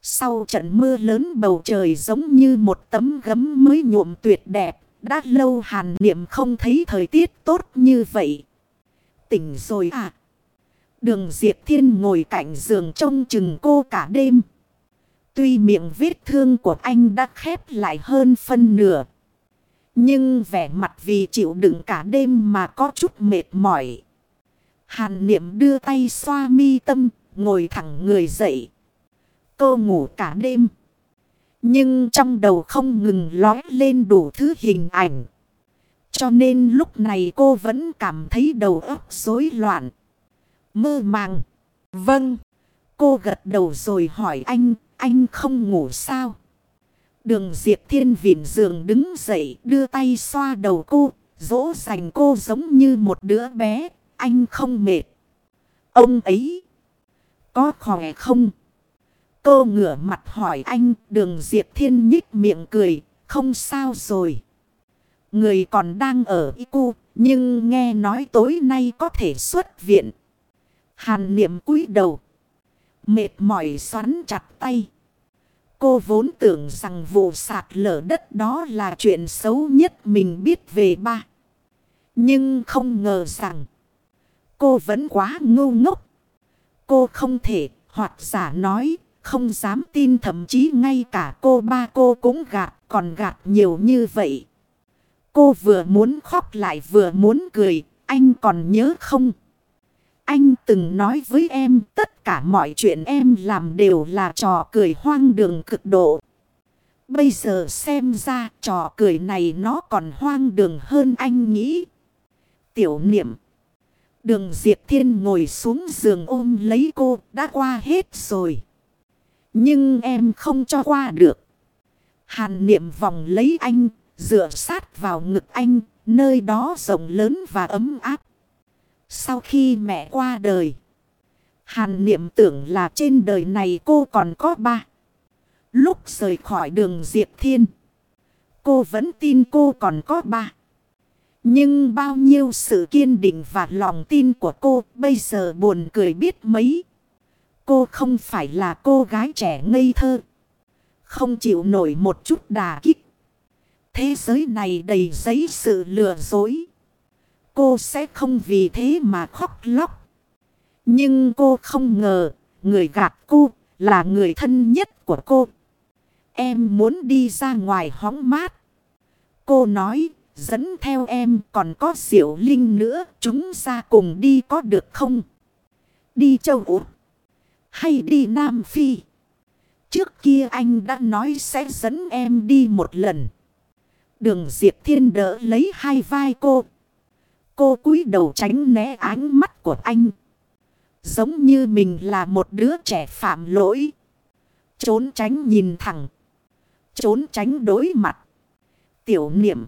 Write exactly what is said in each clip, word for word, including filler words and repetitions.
Sau trận mưa lớn bầu trời giống như một tấm gấm mới nhuộm tuyệt đẹp. Đã lâu Hàn Niệm không thấy thời tiết tốt như vậy. Tỉnh rồi à? Đường Diệp Thiên ngồi cạnh giường trông chừng cô cả đêm. Tuy miệng vết thương của anh đã khép lại hơn phân nửa. Nhưng vẻ mặt vì chịu đựng cả đêm mà có chút mệt mỏi. Hàn Niệm đưa tay xoa mi tâm, ngồi thẳng người dậy. Cô ngủ cả đêm. Nhưng trong đầu không ngừng lói lên đủ thứ hình ảnh. Cho nên lúc này cô vẫn cảm thấy đầu óc rối loạn. Mơ màng. Vâng. Cô gật đầu rồi hỏi anh, anh không ngủ sao? Đường Diệp Thiên vịn giường đứng dậy đưa tay xoa đầu cô, dỗ dành cô giống như một đứa bé. Anh không mệt. Ông ấy có khỏe không? Cô ngửa mặt hỏi anh. Đường Diệp Thiên nhích miệng cười. Không sao rồi. Người còn đang ở i cu, nhưng nghe nói tối nay có thể xuất viện. Hàn Niệm cúi đầu, mệt mỏi xoắn chặt tay. Cô vốn tưởng rằng vụ sạt lở đất đó là chuyện xấu nhất mình biết về ba. Nhưng không ngờ rằng cô vẫn quá ngu ngốc. Cô không thể, hoặc giả nói, không dám tin, thậm chí ngay cả cô ba cô cũng gạt, còn gạt nhiều như vậy. Cô vừa muốn khóc lại vừa muốn cười. Anh còn nhớ không? Anh từng nói với em tất cả mọi chuyện em làm đều là trò cười hoang đường cực độ. Bây giờ xem ra trò cười này nó còn hoang đường hơn anh nghĩ. Tiểu Niệm. Đường Diệp Thiên ngồi xuống giường ôm lấy cô. Đã qua hết rồi. Nhưng em không cho qua được. Hàn Niệm vòng lấy anh, dựa sát vào ngực anh, nơi đó rộng lớn và ấm áp. Sau khi mẹ qua đời, Hàn Niệm tưởng là trên đời này cô còn có ba. Lúc rời khỏi đường Diệp Thiên, cô vẫn tin cô còn có ba. Nhưng bao nhiêu sự kiên định và lòng tin của cô bây giờ buồn cười biết mấy. Cô không phải là cô gái trẻ ngây thơ, không chịu nổi một chút đả kích. Thế giới này đầy giấy sự lừa dối. Cô sẽ không vì thế mà khóc lóc. Nhưng cô không ngờ, người gạt cô là người thân nhất của cô. Em muốn đi ra ngoài hóng mát. Cô nói, dẫn theo em còn có Diệu Linh nữa, chúng ra cùng đi có được không? Đi châu Úc hay đi Nam Phi? Trước kia anh đã nói sẽ dẫn em đi một lần. Đường Diệp Thiên đỡ lấy hai vai cô. Cô cúi đầu tránh né ánh mắt của anh. Giống như mình là một đứa trẻ phạm lỗi. Trốn tránh nhìn thẳng. Trốn tránh đối mặt. Tiểu Niệm.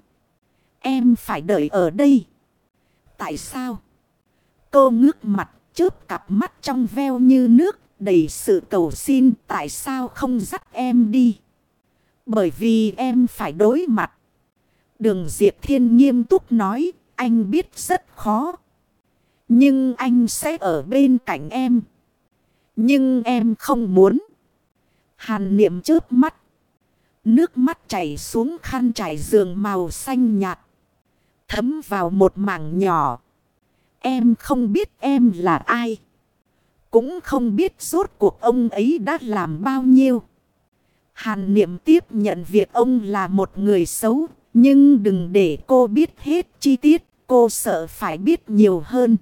Em phải đợi ở đây. Tại sao? Cô ngước mặt, chớp cặp mắt trong veo như nước, đầy sự cầu xin. Tại sao không dắt em đi? Bởi vì em phải đối mặt. Đường Diệp Thiên nghiêm túc nói. Anh biết rất khó. Nhưng anh sẽ ở bên cạnh em. Nhưng em không muốn. Hàn Niệm chớp mắt. Nước mắt chảy xuống khăn trải giường màu xanh nhạt. Thấm vào một mảng nhỏ. Em không biết em là ai. Cũng không biết rốt cuộc ông ấy đã làm bao nhiêu. Hàn Niệm tiếp nhận việc ông là một người xấu. Nhưng đừng để cô biết hết chi tiết. Cô sợ phải biết nhiều hơn.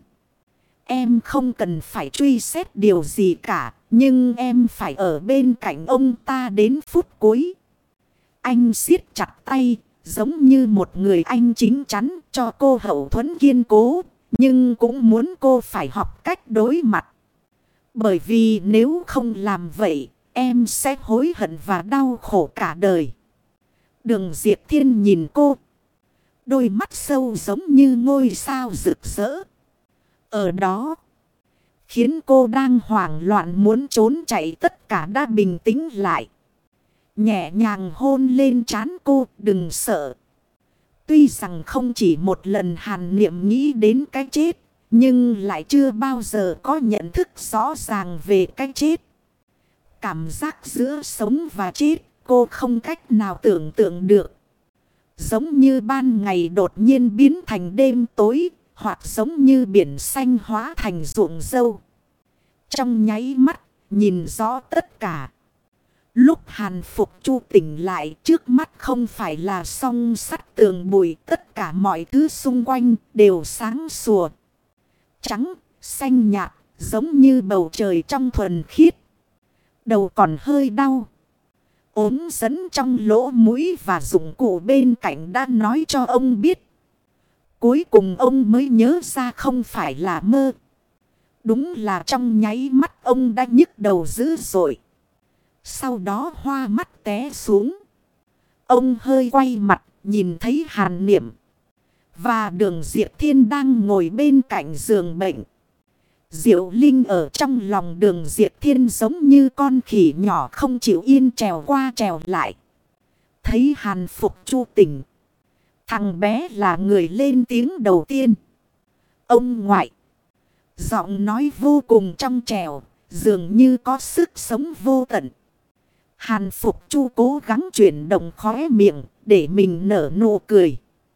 Em không cần phải truy xét điều gì cả. Nhưng em phải ở bên cạnh ông ta đến phút cuối. Anh siết chặt tay. Giống như một người anh chính chắn cho cô hậu thuẫn kiên cố. Nhưng cũng muốn cô phải học cách đối mặt. Bởi vì nếu không làm vậy, em sẽ hối hận và đau khổ cả đời. Đường Diệp Thiên nhìn cô. Đôi mắt sâu giống như ngôi sao rực rỡ. Ở đó, khiến cô đang hoảng loạn muốn trốn chạy tất cả đã bình tĩnh lại. Nhẹ nhàng hôn lên trán cô, đừng sợ. Tuy rằng không chỉ một lần Hàn Niệm nghĩ đến cái chết, nhưng lại chưa bao giờ có nhận thức rõ ràng về cái chết. Cảm giác giữa sống và chết cô không cách nào tưởng tượng được. Giống như ban ngày đột nhiên biến thành đêm tối, hoặc giống như biển xanh hóa thành ruộng dâu. Trong nháy mắt, nhìn rõ tất cả. Lúc Hàn Phục Chu tỉnh lại, trước mắt không phải là song sắt tường bụi, tất cả mọi thứ xung quanh đều sáng sủa. Trắng, xanh nhạt, giống như bầu trời trong thuần khiết. Đầu còn hơi đau. Ốm dẫn trong lỗ mũi và dụng cụ bên cạnh đã nói cho ông biết. Cuối cùng ông mới nhớ ra không phải là mơ. Đúng là trong nháy mắt ông đã nhức đầu dữ dội. Sau đó hoa mắt té xuống. Ông hơi quay mặt nhìn thấy Hàn Niệm và Đường Diệp Thiên đang ngồi bên cạnh giường bệnh. Diệu Linh ở trong lòng Đường Diệp Thiên giống như con khỉ nhỏ không chịu yên trèo qua trèo lại. Thấy Hàn Phục Chu tỉnh. Thằng bé là người lên tiếng đầu tiên. Ông ngoại. Giọng nói vô cùng trong trèo, dường như có sức sống vô tận. Hàn Phục Chu cố gắng chuyển động khóe miệng để mình nở nụ cười.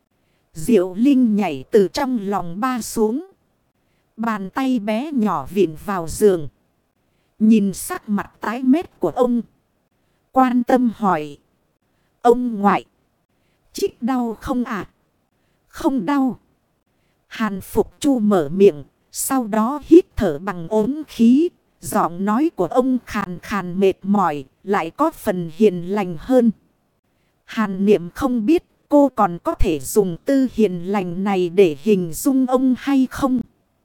Diệu Linh nhảy từ trong lòng ba xuống. Bàn tay bé nhỏ vịn vào giường. Nhìn sắc mặt tái mét của ông. Quan tâm hỏi. Ông ngoại. Chích đau không ạ? À? Không đau. Hàn Phục Chu mở miệng. Sau đó hít thở bằng ốm khí. Giọng nói của ông khàn khàn mệt mỏi. Lại có phần hiền lành hơn. Hàn Niệm không biết cô còn có thể dùng từ hiền lành này để hình dung ông hay không.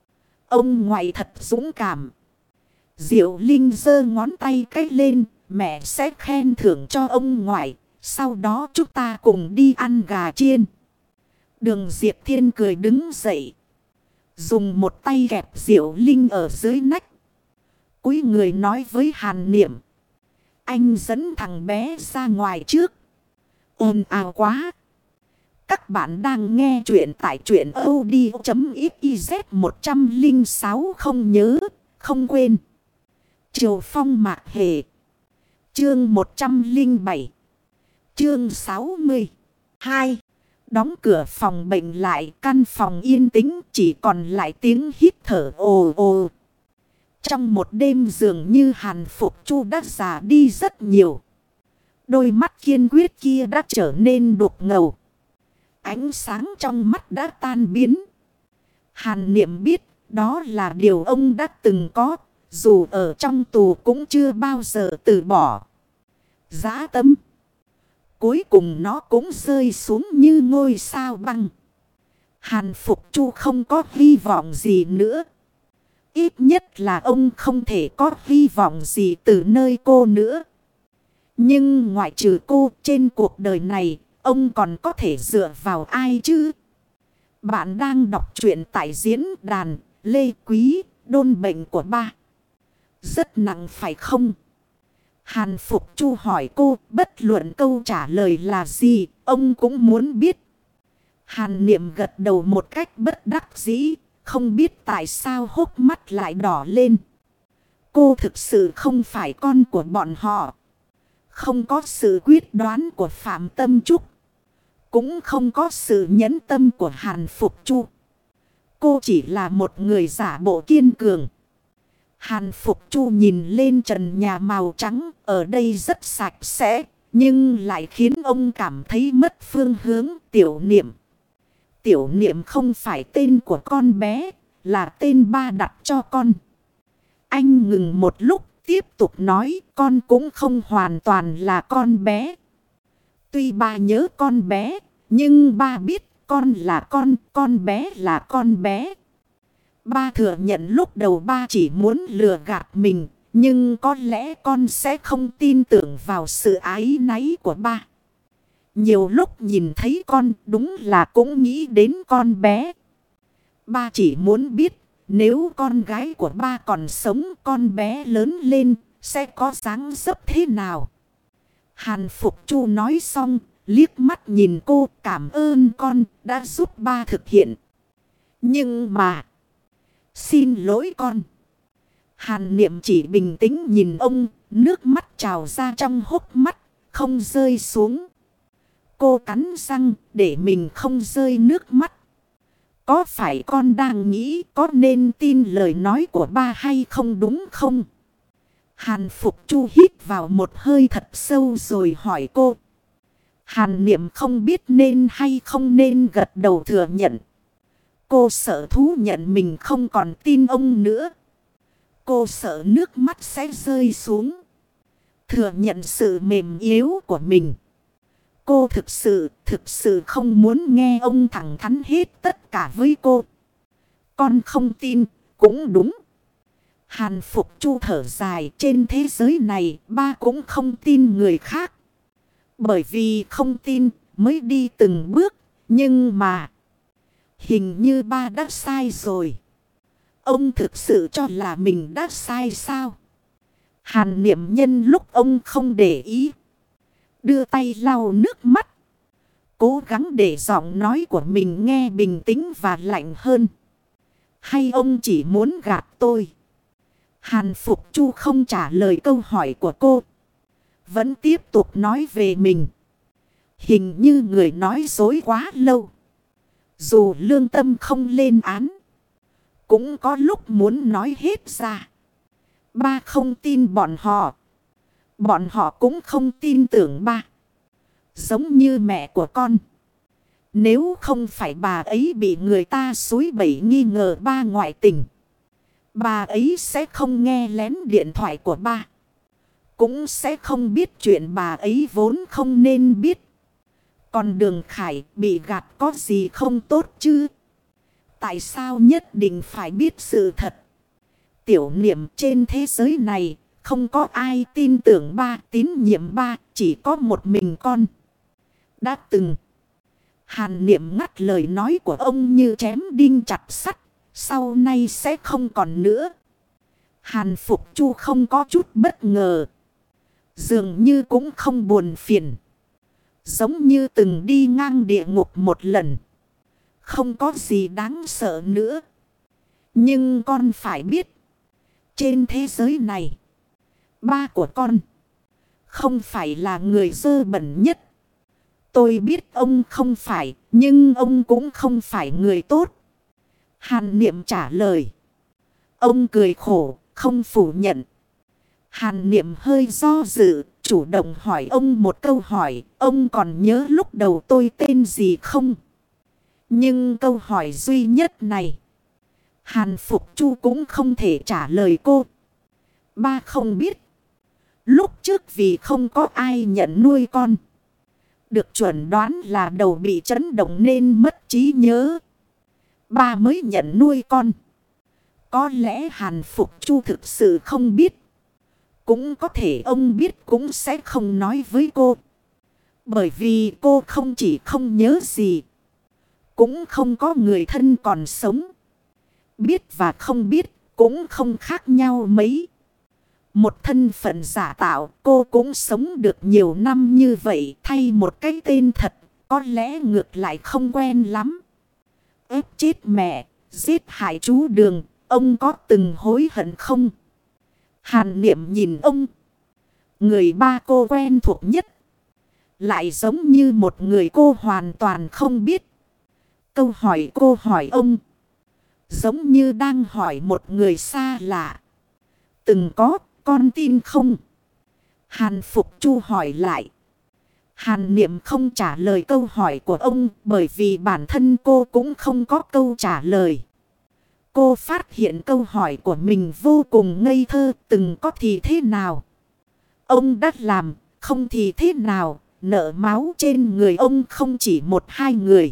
Ông ngoại thật dũng cảm. Diệu Linh giơ ngón tay cái lên. Mẹ sẽ khen thưởng cho ông ngoại. Sau đó chúng ta cùng đi ăn gà chiên. Đường Diệp Thiên cười đứng dậy. Dùng một tay kẹp Diệu Linh ở dưới nách. Cúi người nói với Hàn Niệm. Anh dẫn thằng bé ra ngoài trước. Ồn ào quá. Các bạn đang nghe chuyện tại truyện audio.xyz một không sáu không nhớ, không quên. Triều Phong Mạc Hề. Chương một trăm lẻ bảy. Chương sáu mươi hai. Đóng cửa phòng bệnh lại, căn phòng yên tĩnh, chỉ còn lại tiếng hít thở ồ ồ. Trong một đêm dường như Hàn Phục Chu đã già đi rất nhiều. Đôi mắt kiên quyết kia đã trở nên đục ngầu. Ánh sáng trong mắt đã tan biến. Hàn Niệm biết đó là điều ông đã từng có. Dù ở trong tù cũng chưa bao giờ từ bỏ. Dã tâm. Cuối cùng nó cũng rơi xuống như ngôi sao băng. Hàn Phục Chu không có hy vọng gì nữa. Ít nhất là ông không thể có hy vọng gì từ nơi cô nữa. Nhưng ngoại trừ cô trên cuộc đời này, ông còn có thể dựa vào ai chứ? Bạn đang đọc truyện tại diễn đàn Lê Quý, đôn bệnh của ba. Rất nặng phải không? Hàn Phục Chu hỏi cô, bất luận câu trả lời là gì, ông cũng muốn biết. Hàn Niệm gật đầu một cách bất đắc dĩ, không biết tại sao hốc mắt lại đỏ lên. Cô thực sự không phải con của bọn họ. Không có sự quyết đoán của Phạm Tâm Trúc. Cũng không có sự nhẫn tâm của Hàn Phục Chu. Cô chỉ là một người giả bộ kiên cường. Hàn Phục Chu nhìn lên trần nhà màu trắng, ở đây rất sạch sẽ, nhưng lại khiến ông cảm thấy mất phương hướng. Tiểu Niệm. Tiểu Niệm không phải tên của con bé, là tên ba đặt cho con. Anh ngừng một lúc, tiếp tục nói con cũng không hoàn toàn là con bé. Tuy ba nhớ con bé, nhưng ba biết con là con, con bé là con bé. Ba thừa nhận lúc đầu ba chỉ muốn lừa gạt mình, nhưng có lẽ con sẽ không tin tưởng vào sự ái náy của ba. Nhiều lúc nhìn thấy con đúng là cũng nghĩ đến con bé. Ba chỉ muốn biết nếu con gái của ba còn sống, con bé lớn lên sẽ có dáng dấp thế nào. Hàn Phục Chu nói xong, liếc mắt nhìn cô, cảm ơn con đã giúp ba thực hiện. Nhưng mà... Xin lỗi con. Hàn Niệm chỉ bình tĩnh nhìn ông, nước mắt trào ra trong hốc mắt, không rơi xuống. Cô cắn răng để mình không rơi nước mắt. Có phải con đang nghĩ có nên tin lời nói của ba hay không đúng không? Hàn Phục Chu hít vào một hơi thật sâu rồi hỏi cô. Hàn Niệm không biết nên hay không nên gật đầu thừa nhận. Cô sợ thú nhận mình không còn tin ông nữa. Cô sợ nước mắt sẽ rơi xuống. Thừa nhận sự mềm yếu của mình. Cô thực sự, thực sự không muốn nghe ông thẳng thắn hết tất cả với cô. Con không tin, cũng đúng. Hàn Phục Chu thở dài, trên thế giới này ba cũng không tin người khác. Bởi vì không tin mới đi từng bước, nhưng mà hình như ba đã sai rồi. Ông thực sự cho là mình đã sai sao? Hàn Niệm nhân lúc ông không để ý, đưa tay lau nước mắt. Cố gắng để giọng nói của mình nghe bình tĩnh và lạnh hơn. Hay ông chỉ muốn gạt tôi? Hàn Phục Chu không trả lời câu hỏi của cô. Vẫn tiếp tục nói về mình. Hình như người nói dối quá lâu. Dù lương tâm không lên án, cũng có lúc muốn nói hết ra. Ba không tin bọn họ. Bọn họ cũng không tin tưởng ba. Giống như mẹ của con. Nếu không phải bà ấy bị người ta xúi bẩy nghi ngờ ba ngoại tình, bà ấy sẽ không nghe lén điện thoại của ba. Cũng sẽ không biết chuyện bà ấy vốn không nên biết. Còn Đường Khải bị gạt có gì không tốt chứ? Tại sao nhất định phải biết sự thật? Tiểu Niệm, trên thế giới này không có ai tin tưởng ba, tín nhiệm ba, chỉ có một mình con. Đã từng. Hàn Niệm ngắt lời nói của ông như chém đinh chặt sắt. Sau nay sẽ không còn nữa. Hàn Phục Chu không có chút bất ngờ. Dường như cũng không buồn phiền. Giống như từng đi ngang địa ngục một lần. Không có gì đáng sợ nữa. Nhưng con phải biết. Trên thế giới này, ba của con không phải là người dơ bẩn nhất. Tôi biết ông không phải, nhưng ông cũng không phải người tốt. Hàn Niệm trả lời. Ông cười khổ, không phủ nhận. Hàn Niệm hơi do dự, chủ động hỏi ông một câu hỏi. Ông còn nhớ lúc đầu tôi tên gì không? Nhưng câu hỏi duy nhất này, Hàn Phục Chu cũng không thể trả lời cô. Ba không biết. Lúc trước vì không có ai nhận nuôi con, được chuẩn đoán là đầu bị chấn động nên mất trí nhớ, ba mới nhận nuôi con. Có lẽ Hàn Phục Chu thực sự không biết. Cũng có thể ông biết cũng sẽ không nói với cô. Bởi vì cô không chỉ không nhớ gì, cũng không có người thân còn sống. Biết và không biết cũng không khác nhau mấy. Một thân phận giả tạo, cô cũng sống được nhiều năm như vậy. Thay một cái tên thật, có lẽ ngược lại không quen lắm. Ép chết mẹ, giết hại chú Đường, ông có từng hối hận không? Hàn Niệm nhìn ông. Người ba cô quen thuộc nhất, lại giống như một người cô hoàn toàn không biết. Câu hỏi cô hỏi ông, giống như đang hỏi một người xa lạ. Từng có, con tin không? Hàn Phục Chu hỏi lại. Hàn Niệm không trả lời câu hỏi của ông, bởi vì bản thân cô cũng không có câu trả lời. Cô phát hiện câu hỏi của mình vô cùng ngây thơ. Từng có thì thế nào? Ông đã làm, không thì thế nào? Nợ máu trên người ông không chỉ một hai người.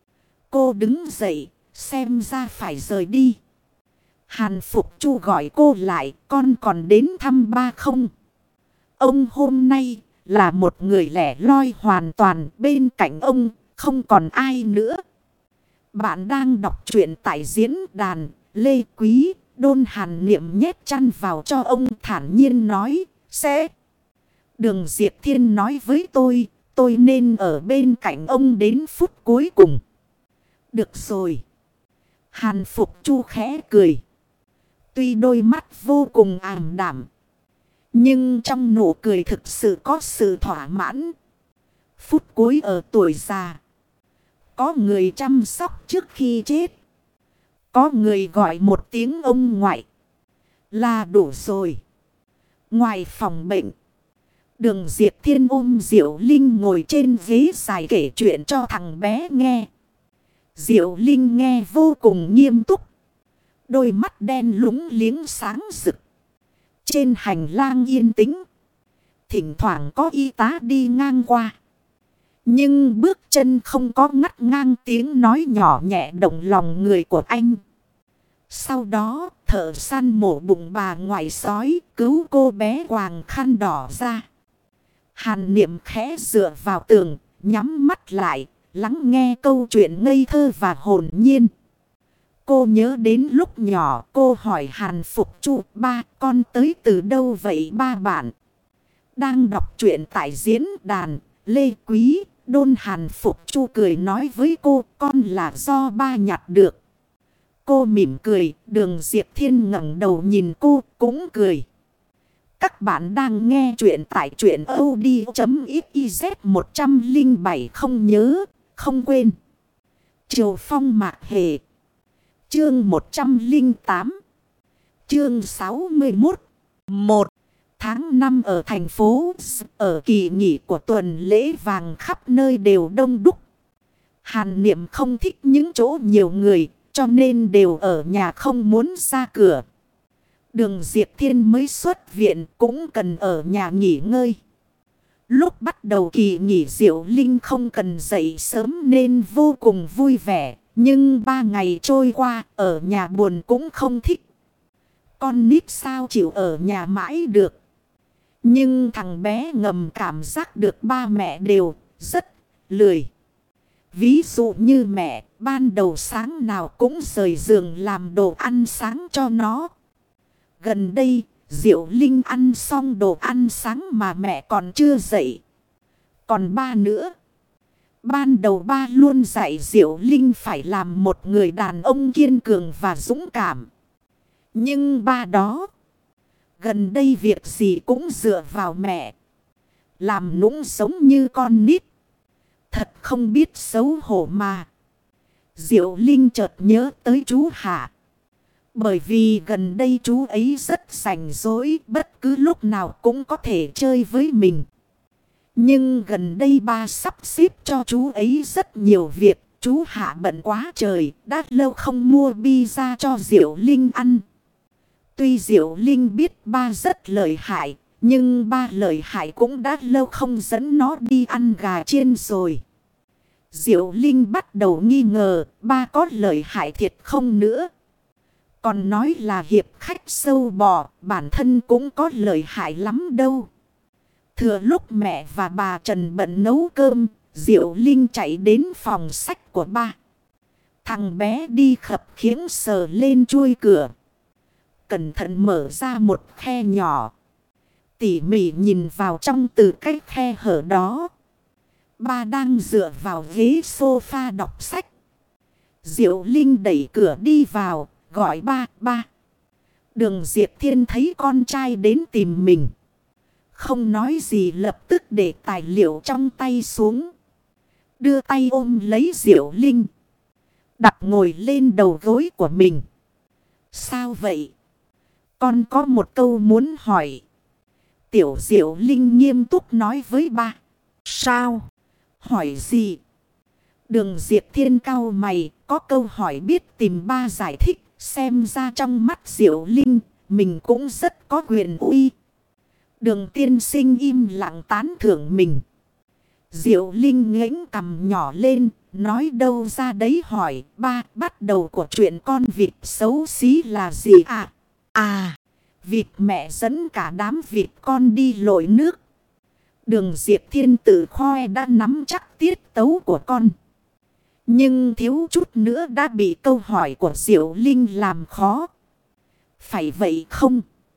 Cô đứng dậy, xem ra phải rời đi. Hàn Phục Chu gọi cô lại. Con còn đến thăm ba không? Ông hôm nay là một người lẻ loi hoàn toàn. Bên cạnh ông không còn ai nữa. Bạn đang đọc truyện tại diễn đàn Lê Quý. Đôn Hàn Niệm nhét chăn vào cho ông, thản nhiên nói. Sẽ. Đường Diệp Thiên nói với tôi, tôi nên ở bên cạnh ông đến phút cuối cùng. Được rồi. Hàn Phục Chu khẽ cười. Tuy đôi mắt vô cùng ảm đạm, Nhưng trong nụ cười thực sự có sự thỏa mãn. Phút cuối ở tuổi già. Có người chăm sóc trước khi chết. Có người gọi một tiếng ông ngoại. Là đủ rồi. Ngoài phòng bệnh. Đường Diệp Thiên ôm Diệu Linh ngồi trên ghế dài kể chuyện cho thằng bé nghe. Diệu Linh nghe vô cùng nghiêm túc. Đôi mắt đen lúng liếng sáng rực. Trên hành lang yên tĩnh. Thỉnh thoảng có y tá đi ngang qua. Nhưng bước chân không có ngắt ngang tiếng nói nhỏ nhẹ động lòng người của anh. Sau đó thợ săn mổ bụng bà ngoại sói cứu cô bé quàng khăn đỏ ra. Hàn Niệm khẽ dựa vào tường, nhắm mắt lại, lắng nghe câu chuyện ngây thơ và hồn nhiên. Cô nhớ đến lúc nhỏ cô hỏi Hàn Phục Chu, ba con tới từ đâu vậy ba bạn? Đang đọc truyện tại diễn đàn, Lê Quý, Đôn Hàn Phục Chu cười nói với cô, con là do ba nhặt được. Cô mỉm cười, Đường Diệp Thiên ngẩng đầu nhìn cô cũng cười. Các bạn đang nghe chuyện tại truyện audio.xyz một không bảy không nhớ, không quên. Triều Phong Mạc Hề. Chương một trăm lẻ tám. Chương sáu mươi mốt. một. Tháng năm ở thành phố, ở kỳ nghỉ của tuần lễ vàng khắp nơi đều đông đúc. Hàn Niệm không thích những chỗ nhiều người, cho nên đều ở nhà không muốn ra cửa. Đường Diệp Thiên mới xuất viện cũng cần ở nhà nghỉ ngơi. Lúc bắt đầu kỳ nghỉ Diệu Linh không cần dậy sớm nên vô cùng vui vẻ. Nhưng ba ngày trôi qua ở nhà buồn cũng không thích. Con nít sao chịu ở nhà mãi được. Nhưng thằng bé ngầm cảm giác được ba mẹ đều rất lười. Ví dụ như mẹ ban đầu sáng nào cũng rời giường làm đồ ăn sáng cho nó. Gần đây Diệu Linh ăn xong đồ ăn sáng mà mẹ còn chưa dậy. Còn ba nữa. Ban đầu ba luôn dạy Diệu Linh phải làm một người đàn ông kiên cường và dũng cảm. Nhưng ba đó, gần đây việc gì cũng dựa vào mẹ. Làm nũng sống như con nít. Thật không biết xấu hổ mà. Diệu Linh chợt nhớ tới chú Hạ. Bởi vì gần đây chú ấy rất rảnh rỗi, bất cứ lúc nào cũng có thể chơi với mình. Nhưng gần đây ba sắp xếp cho chú ấy rất nhiều việc. Chú Hạ bận quá trời, đã lâu không mua pizza cho Diệu Linh ăn. Tuy Diệu Linh biết ba rất lợi hại, nhưng ba lợi hại cũng đã lâu không dẫn nó đi ăn gà chiên rồi. Diệu Linh bắt đầu nghi ngờ ba có lợi hại thiệt không nữa. Còn nói là hiệp khách sâu bò, bản thân cũng có lợi hại lắm đâu. Thừa lúc mẹ và bà Trần bận nấu cơm, Diệu Linh chạy đến phòng sách của ba. Thằng bé đi khập khiễng sờ lên chuôi cửa. Cẩn thận mở ra một khe nhỏ. Tỉ mỉ nhìn vào trong từ cái khe hở đó. Ba đang dựa vào ghế sofa đọc sách. Diệu Linh đẩy cửa đi vào, gọi ba, ba. Đường Diệp Thiên thấy con trai đến tìm mình. Không nói gì lập tức để tài liệu trong tay xuống. Đưa tay ôm lấy Diệu Linh. Đặt ngồi lên đầu gối của mình. Sao vậy? Con có một câu muốn hỏi. Tiểu Diệu Linh nghiêm túc nói với ba. Sao? Hỏi gì? Đường Diệp Thiên cau mày. Có câu hỏi biết tìm ba giải thích. Xem ra trong mắt Diệu Linh mình cũng rất có quyền uy. Đường tiên sinh im lặng tán thưởng mình. Diệu Linh ngẩng cằm nhỏ lên. Nói đâu ra đấy hỏi. Ba, bắt đầu của chuyện con vịt xấu xí là gì à? À, vịt mẹ dẫn cả đám vịt con đi lội nước. Đường Diệp Thiên tự khoe đã nắm chắc tiết tấu của con. Nhưng thiếu chút nữa đã bị câu hỏi của Diệu Linh làm khó. Phải vậy không?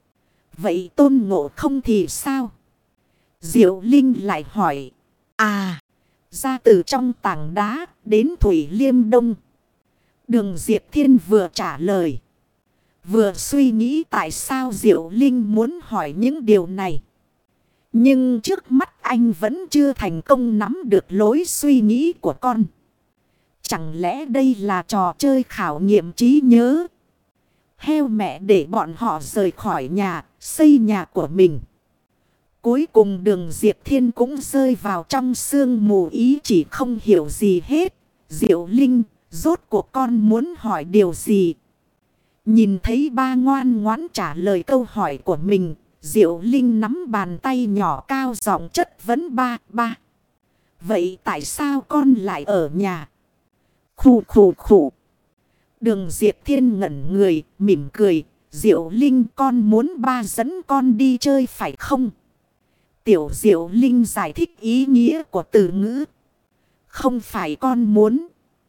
Vậy Tôn Ngộ Không thì sao? Diệu Linh lại hỏi. À, ra từ trong tảng đá đến Thủy Liêm Đông. Đường Diệp Thiên vừa trả lời. Vừa suy nghĩ tại sao Diệu Linh muốn hỏi những điều này. Nhưng trước mắt anh vẫn chưa thành công nắm được lối suy nghĩ của con. Chẳng lẽ đây là trò chơi khảo nghiệm trí nhớ? Heo mẹ để bọn họ rời khỏi nhà, xây nhà của mình. Cuối cùng Đường Diệp Thiên cũng rơi vào trong sương mù ý chỉ không hiểu gì hết. Diệu Linh, rốt cuộc con muốn hỏi điều gì? Nhìn thấy ba ngoan ngoãn trả lời câu hỏi của mình, Diệu Linh nắm bàn tay nhỏ cao giọng chất vấn ba, ba. Vậy tại sao con lại ở nhà? Khủ khủ khủ. Đường Diệp Thiên ngẩn người, mỉm cười. Diệu Linh, con muốn ba dẫn con đi chơi phải không? Tiểu Diệu Linh giải thích ý nghĩa của từ ngữ. Không phải con muốn,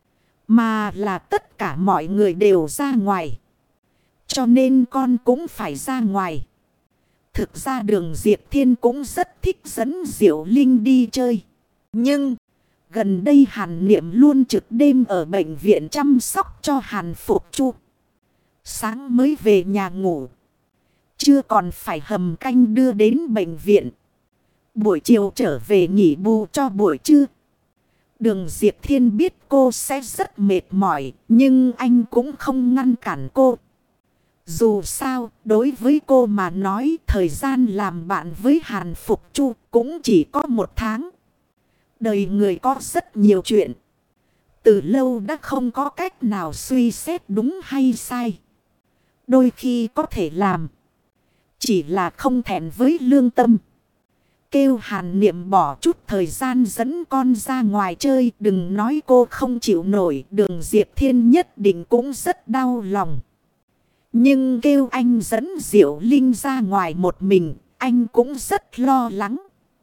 mà là tất cả mọi người đều ra ngoài. Cho nên con cũng phải ra ngoài. Thực ra Đường Diệp Thiên cũng rất thích dẫn Diệu Linh đi chơi. Nhưng gần đây Hàn Niệm luôn trực đêm ở bệnh viện chăm sóc cho Hàn Phục Chu. Sáng mới về nhà ngủ, chưa còn phải hầm canh đưa đến bệnh viện. Buổi chiều trở về nghỉ bù cho buổi trưa. Đường Diệp Thiên biết cô sẽ rất mệt mỏi, nhưng anh cũng không ngăn cản cô. Dù sao, đối với cô mà nói thời gian làm bạn với Hàn Phục Chu cũng chỉ có một tháng. Đời người có rất nhiều chuyện. Từ lâu đã không có cách nào suy xét đúng hay sai. Đôi khi có thể làm, chỉ là không thẹn với lương tâm. Kêu Hàn Niệm bỏ chút thời gian dẫn con ra ngoài chơi. Đừng nói cô không chịu nổi. Đường Diệp Thiên nhất định cũng rất đau lòng. Nhưng kêu anh dẫn Diệu Linh ra ngoài một mình, anh cũng rất lo lắng.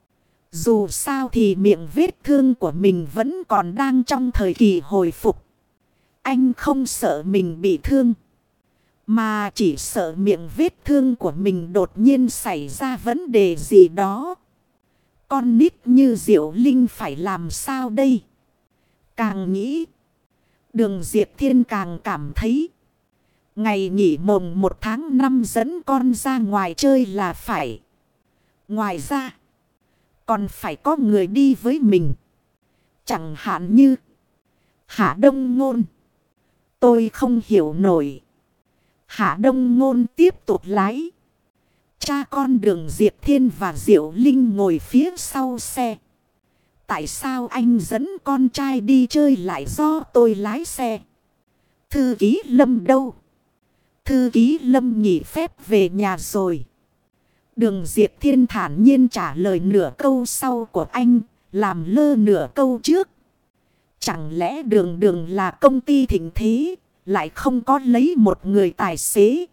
Dù sao thì miệng vết thương của mình vẫn còn đang trong thời kỳ hồi phục. Anh không sợ mình bị thương, mà chỉ sợ miệng vết thương của mình đột nhiên xảy ra vấn đề gì đó. Con nít như Diệu Linh phải làm sao đây? Càng nghĩ, Đường Diệp Thiên càng cảm thấy ngày nghỉ mồng một tháng năm dẫn con ra ngoài chơi là phải. Ngoài ra, còn phải có người đi với mình. Chẳng hạn như Hạ Đông Ngôn. Tôi không hiểu nổi. Hạ Đông Ngôn tiếp tục lái. Cha con Đường Diệp Thiên và Diệu Linh ngồi phía sau xe. Tại sao anh dẫn con trai đi chơi lại do tôi lái xe? Thư ký Lâm đâu? Thư ký Lâm nghỉ phép về nhà rồi. Đường Diệp Thiên thản nhiên trả lời nửa câu sau của anh, làm lơ nửa câu trước. Chẳng lẽ Đường Đường là công ty thịnh thế, lại không có lấy một người tài xế?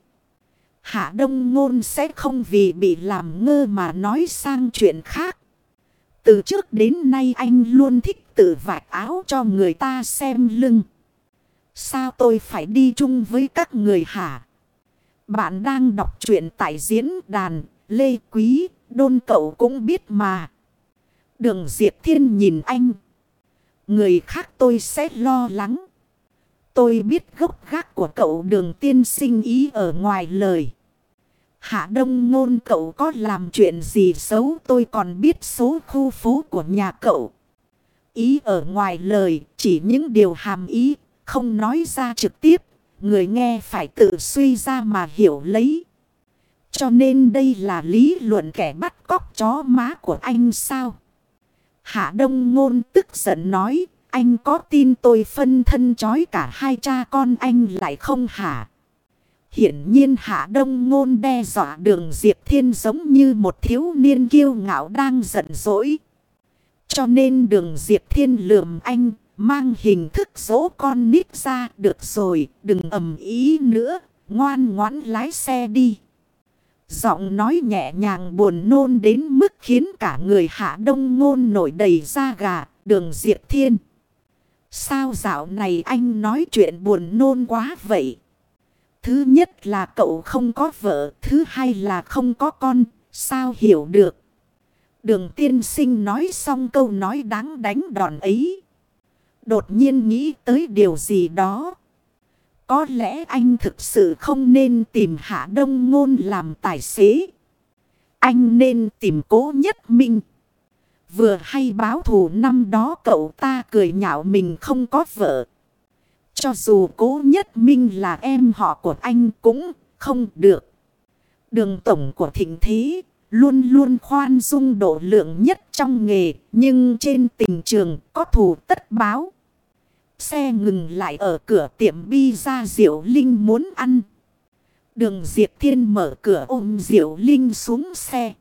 Hạ Đông Ngôn sẽ không vì bị làm ngơ mà nói sang chuyện khác. Từ trước đến nay anh luôn thích tự vạch áo cho người ta xem lưng. Sao tôi phải đi chung với các người hả? Bạn đang đọc truyện tại diễn đàn Lê Quý, Đôn cậu cũng biết mà. Đường Diệp Thiên nhìn anh. Người khác tôi sẽ lo lắng. Tôi biết gốc gác của cậu Đường tiên sinh ý ở ngoài lời. Hạ Đông Ngôn cậu có làm chuyện gì xấu tôi còn biết số khu phố của nhà cậu. Ý ở ngoài lời chỉ những điều hàm ý, không nói ra trực tiếp. Người nghe phải tự suy ra mà hiểu lấy. Cho nên đây là lý luận kẻ bắt cóc chó má của anh sao? Hạ Đông Ngôn tức giận nói. Anh có tin tôi phân thân chói cả hai cha con anh lại không hả? Hiển nhiên Hạ Đông Ngôn đe dọa Đường Diệp Thiên giống như một thiếu niên kiêu ngạo đang giận dỗi. Cho nên Đường Diệp Thiên lườm anh, mang hình thức dỗ con nít ra. Được rồi, đừng ầm ý nữa, ngoan ngoãn lái xe đi. Giọng nói nhẹ nhàng buồn nôn đến mức khiến cả người Hạ Đông Ngôn nổi đầy da gà. Đường Diệp Thiên, sao dạo này anh nói chuyện buồn nôn quá vậy? Thứ nhất là cậu không có vợ, thứ hai là không có con, sao hiểu được? Đường tiên sinh nói xong câu nói đáng đánh đòn ấy, đột nhiên nghĩ tới điều gì đó. Có lẽ anh thực sự không nên tìm Hạ Đông Ngôn làm tài xế. Anh nên tìm Cố Nhất Minh. Vừa hay báo thù năm đó cậu ta cười nhạo mình không có vợ. Cho dù Cố Nhất Minh là em họ của anh cũng không được. Đường tổng của Thịnh Thế luôn luôn khoan dung độ lượng nhất trong nghề. Nhưng trên tình trường có thù tất báo. Xe ngừng lại ở cửa tiệm pizza Diệu Linh muốn ăn. Đường Diệp Thiên mở cửa ôm Diệu Linh xuống xe.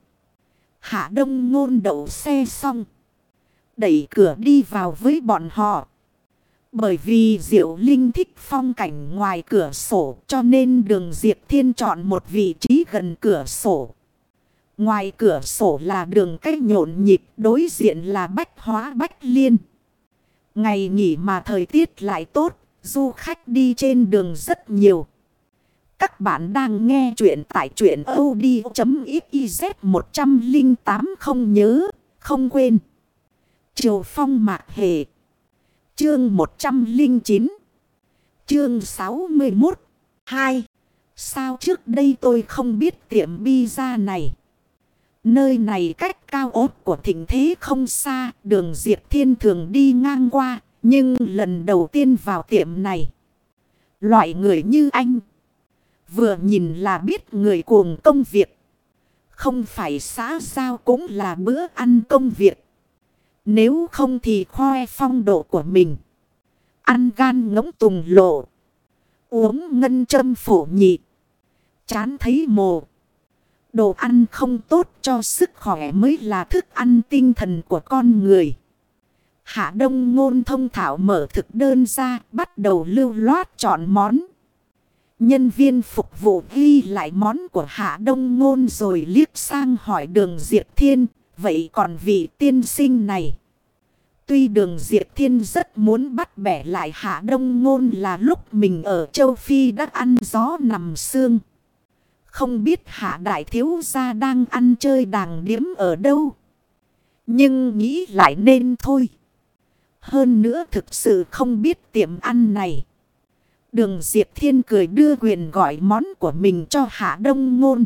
Hạ Đông Ngôn đậu xe xong, đẩy cửa đi vào với bọn họ. Bởi vì Diệu Linh thích phong cảnh ngoài cửa sổ cho nên Đường Diệp Thiên chọn một vị trí gần cửa sổ. Ngoài cửa sổ là đường cách nhộn nhịp, đối diện là Bách Hóa Bách Liên. Ngày nghỉ mà thời tiết lại tốt, du khách đi trên đường rất nhiều. Các bạn đang nghe chuyện tại truyện audio.xyz một không tám không nhớ, không quên. Triều Phong Mạc Hề. Chương một trăm lẻ chín. Chương sáu mươi mốt. hai. Sao trước đây tôi không biết tiệm pizza này? Nơi này cách cao ốt của Thịnh Thế không xa, Đường Diệp Thiên thường đi ngang qua, nhưng lần đầu tiên vào tiệm này. Loại người như anh, vừa nhìn là biết người cuồng công việc. Không phải xã giao cũng là bữa ăn công việc. Nếu không thì khoe phong độ của mình. Ăn gan ngỗng tùng lộ, uống ngân châm phổ nhị, chán thấy mồ. Đồ ăn không tốt cho sức khỏe mới là thức ăn tinh thần của con người. Hạ Đông Ngôn thông thạo mở thực đơn ra, bắt đầu lưu loát chọn món. Nhân viên phục vụ ghi lại món của Hạ Đông Ngôn rồi liếc sang hỏi Đường Diệp Thiên, vậy còn vị tiên sinh này? Tuy Đường Diệp Thiên rất muốn bắt bẻ lại Hạ Đông Ngôn là lúc mình ở châu Phi đã ăn gió nằm xương. Không biết Hạ Đại Thiếu Gia đang ăn chơi đàng điếm ở đâu. Nhưng nghĩ lại nên thôi. Hơn nữa thực sự không biết tiệm ăn này. Đường Diệp Thiên cười đưa quyền gọi món của mình cho Hạ Đông Ngôn.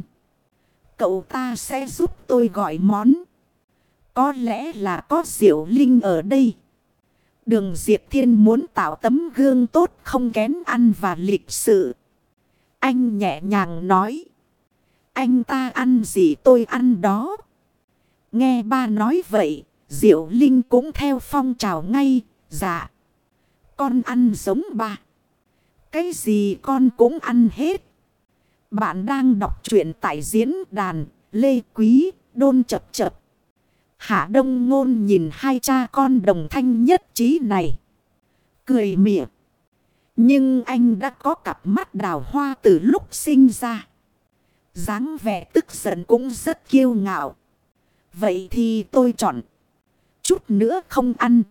Cậu ta sẽ giúp tôi gọi món. Có lẽ là có Diệu Linh ở đây. Đường Diệp Thiên muốn tạo tấm gương tốt không kén ăn và lịch sự. Anh nhẹ nhàng nói. Anh ta ăn gì tôi ăn đó. Nghe ba nói vậy, Diệu Linh cũng theo phong trào ngay. Dạ, con ăn giống ba. Cái gì con cũng ăn hết. Bạn đang đọc truyện tại diễn đàn Lê Quý Đôn Chập Chập. Hạ Đông Ngôn nhìn hai cha con đồng thanh nhất trí này, cười mỉa. Nhưng anh đã có cặp mắt đào hoa từ lúc sinh ra. Dáng vẻ tức giận cũng rất kiêu ngạo. Vậy thì tôi chọn. Chút nữa không ăn.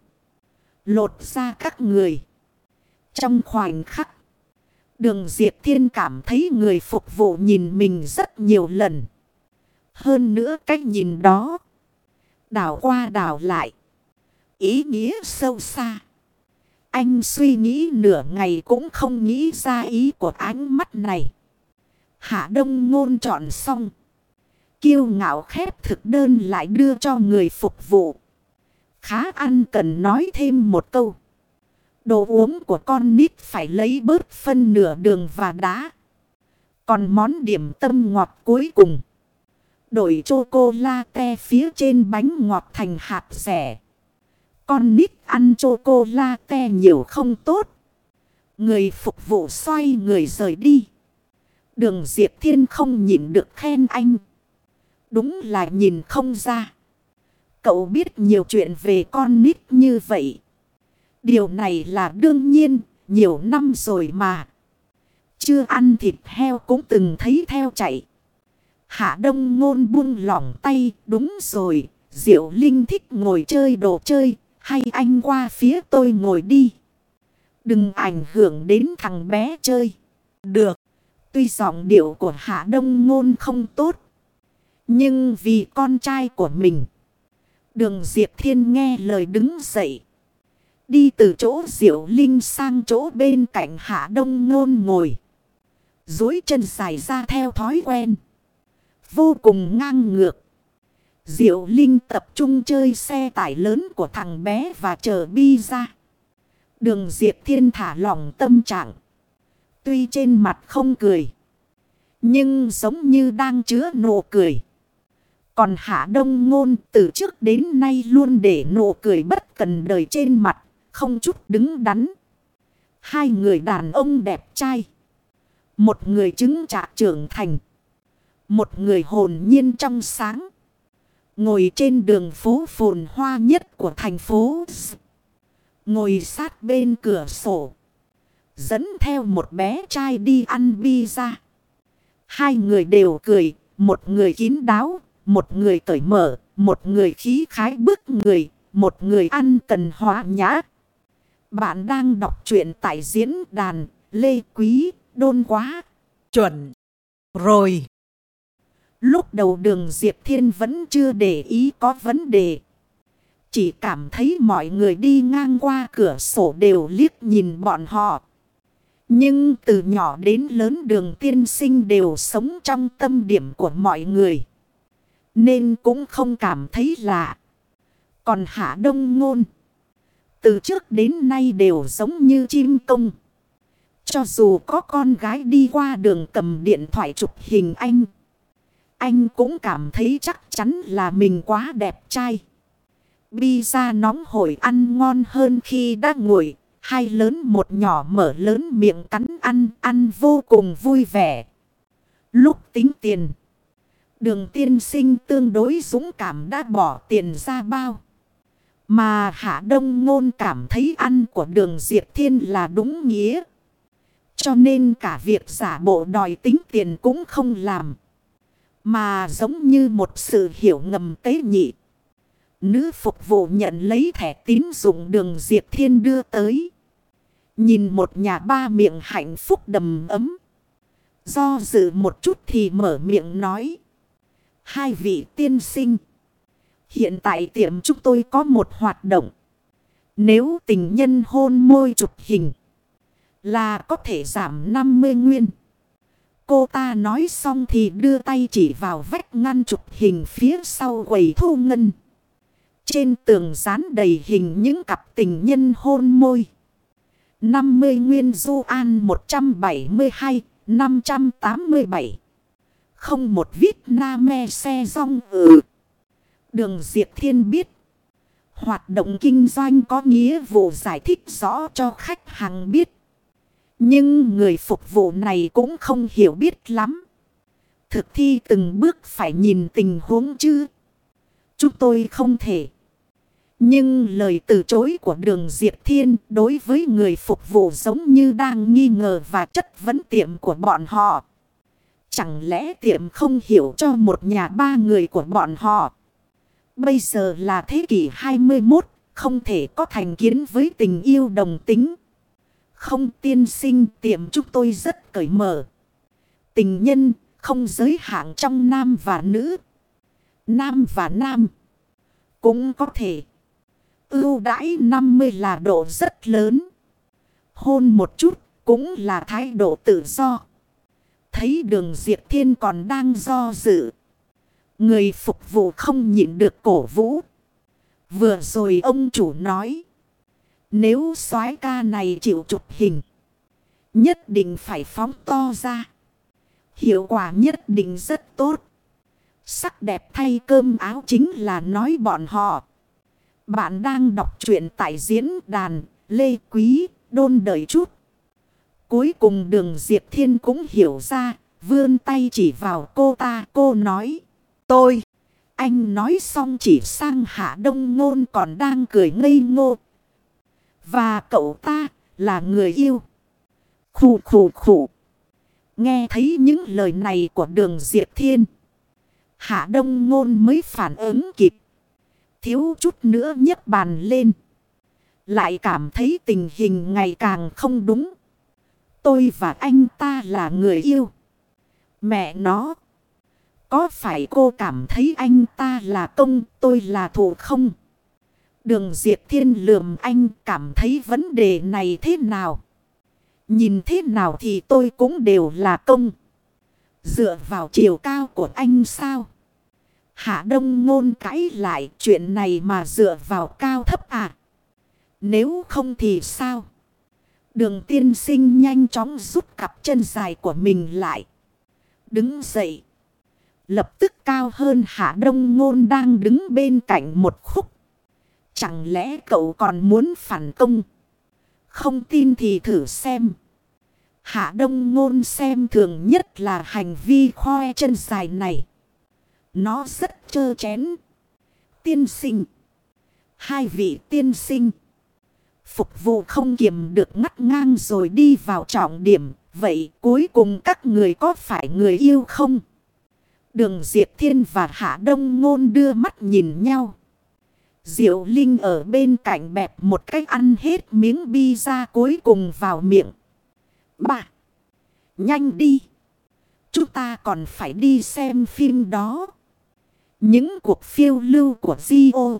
Lột ra các người. Trong khoảnh khắc, Đường Diệp Thiên cảm thấy người phục vụ nhìn mình rất nhiều lần. Hơn nữa cách nhìn đó, đảo qua đảo lại, ý nghĩa sâu xa. Anh suy nghĩ nửa ngày cũng không nghĩ ra ý của ánh mắt này. Hạ Đông Ngôn chọn xong, kiêu ngạo khép thực đơn lại đưa cho người phục vụ. Khá ăn cần nói thêm một câu. Đồ uống của con nít phải lấy bớt phân nửa đường và đá. Còn món điểm tâm ngọt cuối cùng, đổi chocolate phía trên bánh ngọt thành hạt dẻ. Con nít ăn chocolate nhiều không tốt. Người phục vụ xoay người rời đi. Đường Diệp Thiên không nhìn được khen anh. Đúng là nhìn không ra. Cậu biết nhiều chuyện về con nít như vậy. Điều này là đương nhiên, nhiều năm rồi mà. Chưa ăn thịt heo cũng từng thấy theo chạy. Hạ Đông Ngôn buông lỏng tay, đúng rồi, Diệu Linh thích ngồi chơi đồ chơi, hay anh qua phía tôi ngồi đi. Đừng ảnh hưởng đến thằng bé chơi. Được, tuy giọng điệu của Hạ Đông Ngôn không tốt, nhưng vì con trai của mình, Đường Diệp Thiên nghe lời đứng dậy. đi từ chỗ Diệu Linh sang chỗ bên cạnh Hạ Đông Ngôn ngồi. Duỗi chân dài ra theo thói quen. Vô cùng ngang ngược. Diệu Linh tập trung chơi xe tải lớn của thằng bé và chờ Bi ra. Đường Diệp Thiên thả lỏng tâm trạng. Tuy trên mặt không cười, nhưng giống như đang chứa nụ cười. Còn Hạ Đông Ngôn từ trước đến nay luôn để nụ cười bất cần đời trên mặt, không chút đứng đắn. Hai người đàn ông đẹp trai. Một người chứng trạc trưởng thành. Một người hồn nhiên trong sáng. Ngồi trên đường phố phồn hoa nhất của thành phố. Ngồi sát bên cửa sổ. Dẫn theo một bé trai đi ăn pizza. Hai người đều cười. Một người kín đáo. Một người cởi mở. Một người khí khái bức người. Một người ăn cần hóa nhã. Bạn đang đọc truyện tại diễn đàn Lê Quý Đôn quá. Chuẩn rồi. Lúc đầu Đường Diệp Thiên vẫn chưa để ý có vấn đề. Chỉ cảm thấy mọi người đi ngang qua cửa sổ đều liếc nhìn bọn họ. Nhưng từ nhỏ đến lớn Đường tiên sinh đều sống trong tâm điểm của mọi người. Nên cũng không cảm thấy lạ. Còn Hạ Đông Ngôn, từ trước đến nay đều giống như chim công. Cho dù có con gái đi qua đường cầm điện thoại chụp hình anh, anh cũng cảm thấy chắc chắn là mình quá đẹp trai. Pizza nóng hổi ăn ngon hơn khi đã nguội. Hai lớn một nhỏ mở lớn miệng cắn ăn, ăn vô cùng vui vẻ. Lúc tính tiền, Đường tiên sinh tương đối dũng cảm đã bỏ tiền ra bao. Mà Hạ Đông Ngôn cảm thấy ăn của Đường Diệp Thiên là đúng nghĩa. Cho nên cả việc giả bộ đòi tính tiền cũng không làm. Mà giống như một sự hiểu ngầm tế nhị. Nữ phục vụ nhận lấy thẻ tín dụng Đường Diệp Thiên đưa tới. Nhìn một nhà ba miệng hạnh phúc đầm ấm. Do dự một chút thì mở miệng nói. Hai vị tiên sinh, hiện tại tiệm chúng tôi có một hoạt động. Nếu tình nhân hôn môi chụp hình là có thể giảm năm mươi nguyên. Cô ta nói xong thì đưa tay chỉ vào vách ngăn chụp hình phía sau quầy thu ngân. Trên tường dán đầy hình những cặp tình nhân hôn môi. năm mươi nguyên du an một trăm bảy mươi hai, năm trăm tám mươi bảy. Không một vít na me xe rong ừ. Đường Diệp Thiên biết. Hoạt động kinh doanh có nghĩa vụ giải thích rõ cho khách hàng biết. Nhưng người phục vụ này cũng không hiểu biết lắm. Thực thi từng bước phải nhìn tình huống chứ. Chúng tôi không thể. Nhưng lời từ chối của Đường Diệp Thiên đối với người phục vụ giống như đang nghi ngờ và chất vấn tiệm của bọn họ. Chẳng lẽ tiệm không hiểu cho một nhà ba người của bọn họ? Bây giờ là thế kỷ hai mươi mốt, không thể có thành kiến với tình yêu đồng tính. Không tiên sinh, tiệm chúng tôi rất cởi mở. Tình nhân không giới hạn trong nam và nữ. Nam và nam cũng có thể. Ưu đãi năm mươi là độ rất lớn. Hôn một chút cũng là thái độ tự do. Thấy Đường Diệp Thiên còn đang do dự. Người phục vụ không nhịn được cổ vũ. Vừa rồi ông chủ nói. Nếu soái ca này chịu chụp hình, nhất định phải phóng to ra. Hiệu quả nhất định rất tốt. Sắc đẹp thay cơm áo chính là nói bọn họ. Bạn đang đọc truyện tại diễn đàn Lê Quý Đôn đợi chút. Cuối cùng Đường Diệp Thiên cũng hiểu ra. Vươn tay chỉ vào cô ta. Cô nói. Tôi. Anh nói xong chỉ sang Hạ Đông Ngôn còn đang cười ngây ngô. Và cậu ta là người yêu. Khủ khủ khủ. Nghe thấy những lời này của Đường Diệp Thiên, Hạ Đông Ngôn mới phản ứng kịp. Thiếu chút nữa nhấc bàn lên. Lại cảm thấy tình hình ngày càng không đúng. Tôi và anh ta là người yêu. Mẹ nó. Có phải cô cảm thấy anh ta là công, tôi là thủ không? Đường Diệp Thiên lườm anh, cảm thấy vấn đề này thế nào? Nhìn thế nào thì tôi cũng đều là công. Dựa vào chiều cao của anh sao? Hạ Đông Ngôn cãi lại, chuyện này mà dựa vào cao thấp à? Nếu không thì sao? Đường tiên sinh nhanh chóng rút cặp chân dài của mình lại. Đứng dậy. Lập tức cao hơn Hạ Đông Ngôn đang đứng bên cạnh một khúc. Chẳng lẽ cậu còn muốn phản công? Không tin thì thử xem. Hạ Đông Ngôn xem thường nhất là hành vi khoe chân dài này. Nó rất trơ chén. Tiên sinh. Hai vị tiên sinh. Phục vụ không kiềm được ngắt ngang rồi đi vào trọng điểm. Vậy cuối cùng các người có phải người yêu không? Đường Diệp Thiên và Hạ Đông Ngôn đưa mắt nhìn nhau. Diệu Linh ở bên cạnh bẹp một cách ăn hết miếng pizza cuối cùng vào miệng. Bà! Nhanh đi! Chúng ta còn phải đi xem phim đó. Những cuộc phiêu lưu của Gio.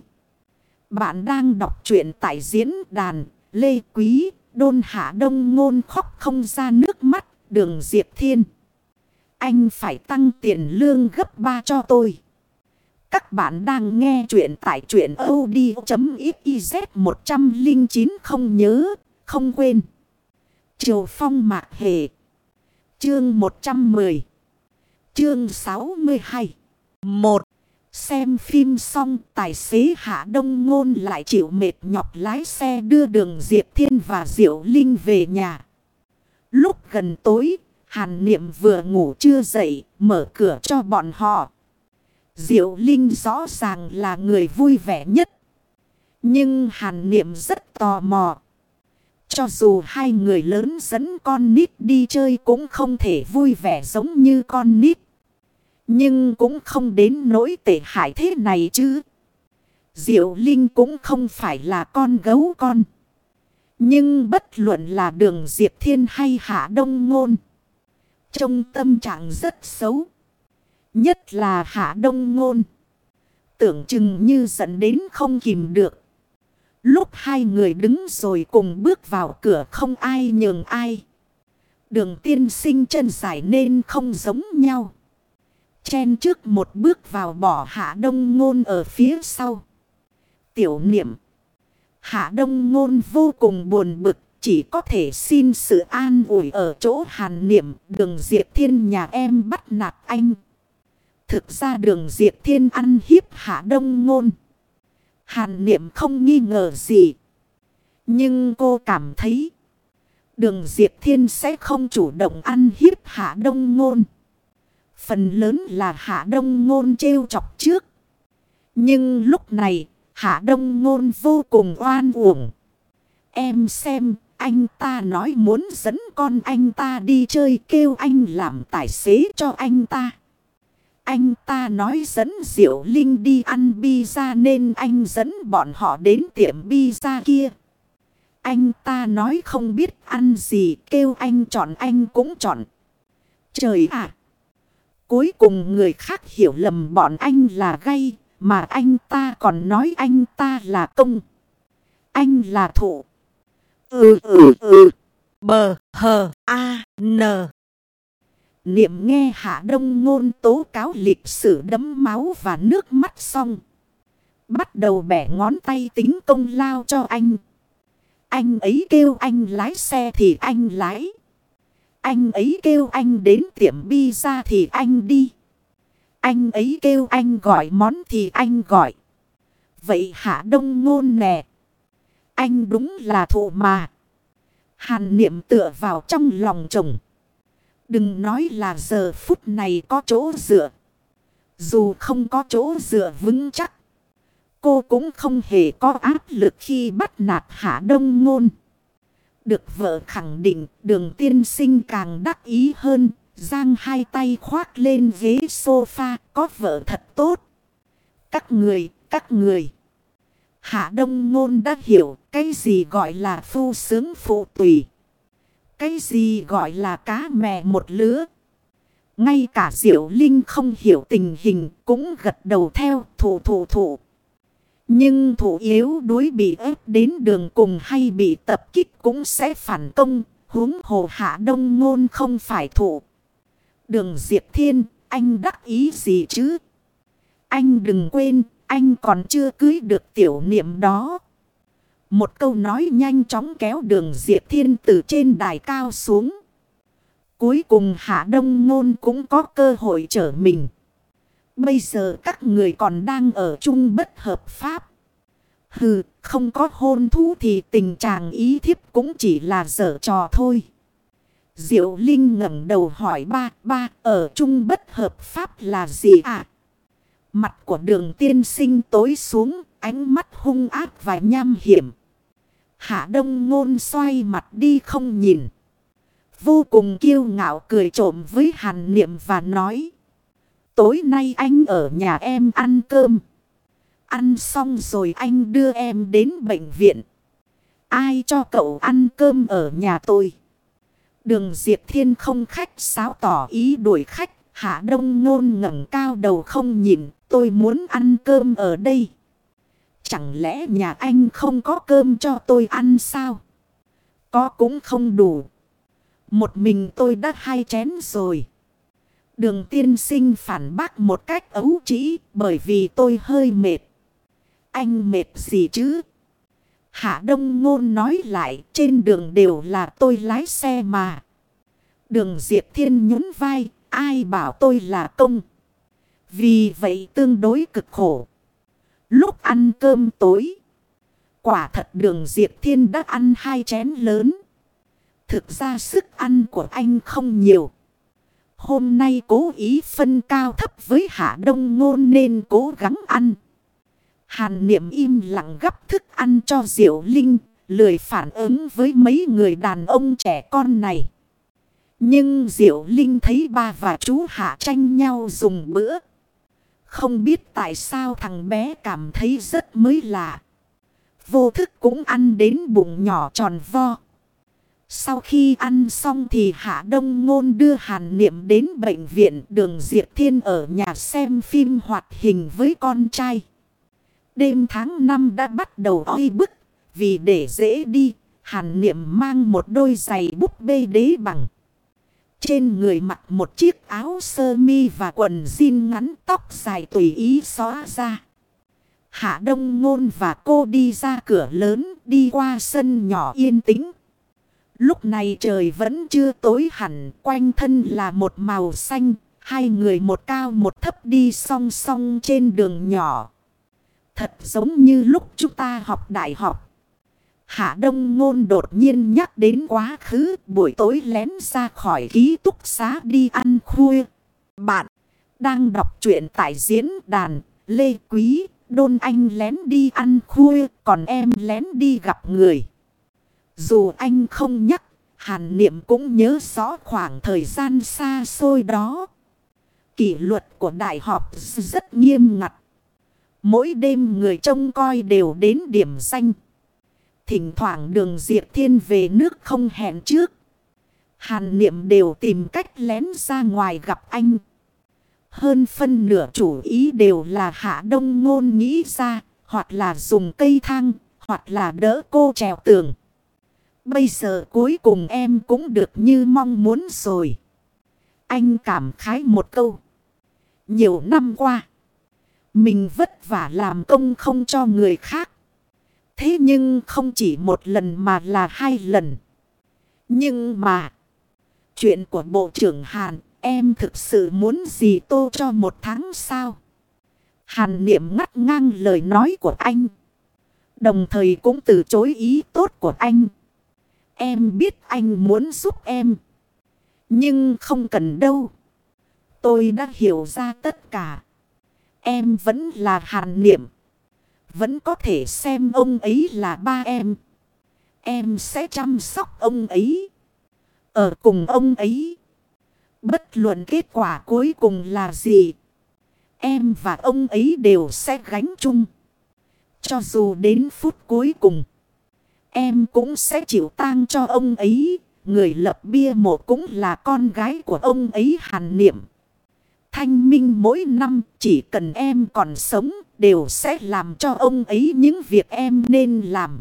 Bạn đang đọc truyện tại diễn đàn Lê Quý, Đôn Hạ Đông Ngôn khóc không ra nước mắt. Đường Diệp Thiên. Anh phải tăng tiền lương gấp ba cho tôi. Các bạn đang nghe truyện tại truyện audio.xyz một không chín không nhớ, không quên. Triều Phong Mạc Hề. Chương một trăm mười. Chương sáu mươi hai. một. Xem phim xong, tài xế Hạ Đông Ngôn lại chịu mệt nhọc lái xe đưa Đường Diệp Thiên và Diệu Linh về nhà. Lúc gần tối, Hàn Niệm vừa ngủ chưa dậy, mở cửa cho bọn họ. Diệu Linh rõ ràng là người vui vẻ nhất. Nhưng Hàn Niệm rất tò mò. Cho dù hai người lớn dẫn con nít đi chơi cũng không thể vui vẻ giống như con nít. Nhưng cũng không đến nỗi tệ hại thế này chứ. Diệu Linh cũng không phải là con gấu con. Nhưng bất luận là Đường Diệp Thiên hay Hạ Đông Ngôn, trong tâm trạng rất xấu. Nhất là Hạ Đông Ngôn. Tưởng chừng như giận đến không kìm được. Lúc hai người đứng rồi cùng bước vào cửa không ai nhường ai. Đường tiên sinh chân dài nên không giống nhau. Chen trước một bước vào bỏ Hạ Đông Ngôn ở phía sau. Tiểu Niệm. Hạ Đông Ngôn vô cùng buồn bực. Chỉ có thể xin sự an ủi ở chỗ Hàn Niệm. Đường Diệp Thiên nhà em bắt nạt anh. Thực ra Đường Diệp Thiên ăn hiếp Hạ Đông Ngôn. Hàn Niệm không nghi ngờ gì. Nhưng cô cảm thấy Đường Diệp Thiên sẽ không chủ động ăn hiếp Hạ Đông Ngôn. Phần lớn là Hạ Đông Ngôn trêu chọc trước. Nhưng lúc này Hạ Đông Ngôn vô cùng oan uổng. Em xem, anh ta nói muốn dẫn con anh ta đi chơi, kêu anh làm tài xế cho anh ta. Anh ta nói dẫn Diệu Linh đi ăn pizza nên anh dẫn bọn họ đến tiệm pizza kia. Anh ta nói không biết ăn gì, kêu anh chọn anh cũng chọn. Trời ạ! Cuối cùng người khác hiểu lầm bọn anh là gay, mà anh ta còn nói anh ta là công. Anh là thụ. Ừ ừ ừ. Bờ hờ a n. Niệm nghe Hạ Đông Ngôn tố cáo lịch sử đẫm máu và nước mắt xong. Bắt đầu bẻ ngón tay tính công lao cho anh. Anh ấy kêu anh lái xe thì anh lái. Anh ấy kêu anh đến tiệm pizza thì anh đi. Anh ấy kêu anh gọi món thì anh gọi. Vậy Hạ Đông Ngôn nè. Anh đúng là thụ mà. Hàn Niệm tựa vào trong lòng chồng. Đừng nói là giờ phút này có chỗ dựa. Dù không có chỗ dựa vững chắc, cô cũng không hề có áp lực khi bắt nạt Hạ Đông Ngôn. Được vợ khẳng định, Đường tiên sinh càng đắc ý hơn. Giang hai tay khoác lên ghế sofa, có vợ thật tốt. Các người, các người. Hạ Đông Ngôn đã hiểu cái gì gọi là phu sướng phụ tùy. Cái gì gọi là cá mè một lứa. Ngay cả Diệu Linh không hiểu tình hình cũng gật đầu theo thụ thụ thụ. Nhưng thủ yếu đuối bị ép đến đường cùng hay bị tập kích cũng sẽ phản công. Huống hồ Hạ Đông Ngôn không phải thủ. Đường Diệp Thiên, anh đắc ý gì chứ? Anh đừng quên, anh còn chưa cưới được tiểu niệm đó. Một câu nói nhanh chóng kéo Đường Diệp Thiên từ trên đài cao xuống. Cuối cùng Hạ Đông Ngôn cũng có cơ hội trở mình. Bây giờ các người còn đang ở chung bất hợp pháp. Hừ, không có hôn thú thì tình trạng ý thiếp cũng chỉ là giở trò thôi. Diệu Linh ngẩng đầu hỏi ba, ba, ở chung bất hợp pháp là gì ạ? Mặt của Đường tiên sinh tối xuống, ánh mắt hung ác và nham hiểm. Hạ Đông Ngôn xoay mặt đi không nhìn. Vô cùng kiêu ngạo cười trộm với Hàn Niệm và nói. Tối nay anh ở nhà em ăn cơm. Ăn xong rồi anh đưa em đến bệnh viện. Ai cho cậu ăn cơm ở nhà tôi? Đường Diệp Thiên không khách sáo tỏ ý đuổi khách. Hạ Đông Ngôn ngẩng cao đầu không nhìn. Tôi muốn ăn cơm ở đây. Chẳng lẽ nhà anh không có cơm cho tôi ăn sao? Có cũng không đủ. Một mình tôi đã hai chén rồi. Đường tiên sinh phản bác một cách ấu trĩ bởi vì tôi hơi mệt. Anh mệt gì chứ? Hạ Đông Ngôn nói lại, trên đường đều là tôi lái xe mà. Đường Diệp Thiên nhún vai, ai bảo tôi là công. Vì vậy tương đối cực khổ. Lúc ăn cơm tối, quả thật Đường Diệp Thiên đã ăn hai chén lớn. Thực ra sức ăn của anh không nhiều. Hôm nay cố ý phân cao thấp với Hạ Đông Ngôn nên cố gắng ăn. Hàn Niệm im lặng gắp thức ăn cho Diệu Linh, lười phản ứng với mấy người đàn ông trẻ con này. Nhưng Diệu Linh thấy ba và chú Hạ tranh nhau dùng bữa. Không biết tại sao thằng bé cảm thấy rất mới lạ. Vô thức cũng ăn đến bụng nhỏ tròn vo. Sau khi ăn xong thì Hạ Đông Ngôn đưa Hàn Niệm đến bệnh viện. Đường Diệp Thiên ở nhà xem phim hoạt hình với con trai. Đêm tháng năm đã bắt đầu oi bức. Vì để dễ đi, Hàn Niệm mang một đôi giày búp bê đế bằng. Trên người mặc một chiếc áo sơ mi và quần jean ngắn, tóc dài tùy ý xóa ra. Hạ Đông Ngôn và cô đi ra cửa lớn, đi qua sân nhỏ yên tĩnh. Lúc này trời vẫn chưa tối hẳn, quanh thân là một màu xanh. Hai người một cao một thấp đi song song trên đường nhỏ. Thật giống như lúc chúng ta học đại học. Hạ Đông Ngôn đột nhiên nhắc đến quá khứ, buổi tối lén ra khỏi ký túc xá đi ăn khuya. Bạn đang đọc truyện tại diễn đàn Lê Quý, Đôn Anh lén đi ăn khuya, còn em lén đi gặp người. Dù anh không nhắc, Hàn Niệm cũng nhớ rõ khoảng thời gian xa xôi đó. Kỷ luật của đại học rất nghiêm ngặt. Mỗi đêm người trông coi đều đến điểm danh. Thỉnh thoảng Đường Diệp Thiên về nước không hẹn trước. Hàn Niệm đều tìm cách lén ra ngoài gặp anh. Hơn phân nửa chủ ý đều là Hạ Đông Ngôn nghĩ ra. Hoặc là dùng cây thang, hoặc là đỡ cô trèo tường. Bây giờ cuối cùng em cũng được như mong muốn rồi. Anh cảm khái một câu. Nhiều năm qua, mình vất vả làm công không cho người khác. Thế nhưng không chỉ một lần mà là hai lần. Nhưng mà, chuyện của Bộ trưởng Hàn, em thực sự muốn gì tô cho một tháng sao? Hàn Niệm ngắt ngang lời nói của anh. Đồng thời cũng từ chối ý tốt của anh. Em biết anh muốn giúp em. Nhưng không cần đâu. Tôi đã hiểu ra tất cả. Em vẫn là Hàn Niệm. Vẫn có thể xem ông ấy là ba em. Em sẽ chăm sóc ông ấy. Ở cùng ông ấy. Bất luận kết quả cuối cùng là gì, em và ông ấy đều sẽ gánh chung. Cho dù đến phút cuối cùng, em cũng sẽ chịu tang cho ông ấy. Người lập bia mộ cũng là con gái của ông ấy Hàn Niệm. Thanh minh mỗi năm chỉ cần em còn sống đều sẽ làm cho ông ấy những việc em nên làm.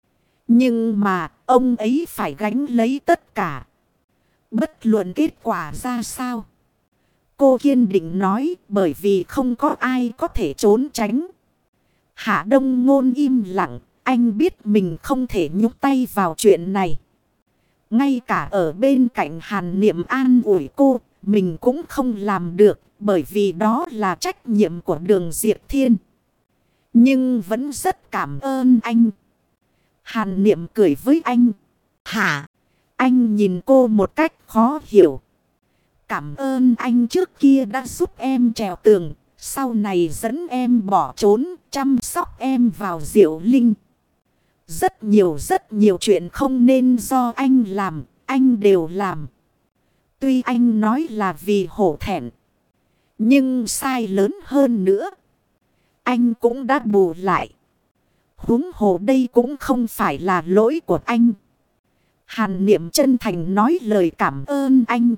Nhưng mà ông ấy phải gánh lấy tất cả. Bất luận kết quả ra sao. Cô kiên định nói, bởi vì không có ai có thể trốn tránh. Hạ Đông Ngôn im lặng, anh biết mình không thể nhúc tay vào chuyện này. Ngay cả ở bên cạnh Hàn Niệm an ủi cô, mình cũng không làm được, bởi vì đó là trách nhiệm của Đường Diệp Thiên. Nhưng vẫn rất cảm ơn anh. Hàn Niệm cười với anh. Hả? Anh nhìn cô một cách khó hiểu. Cảm ơn anh trước kia đã giúp em trèo tường, sau này dẫn em bỏ trốn, chăm sóc em vào Diệu Linh. Rất nhiều rất nhiều chuyện không nên do anh làm, anh đều làm. Tuy anh nói là vì hổ thẹn, nhưng sai lớn hơn nữa, anh cũng đã bù lại. Huống hồ đây cũng không phải là lỗi của anh. Hàn Niệm chân thành nói lời cảm ơn anh.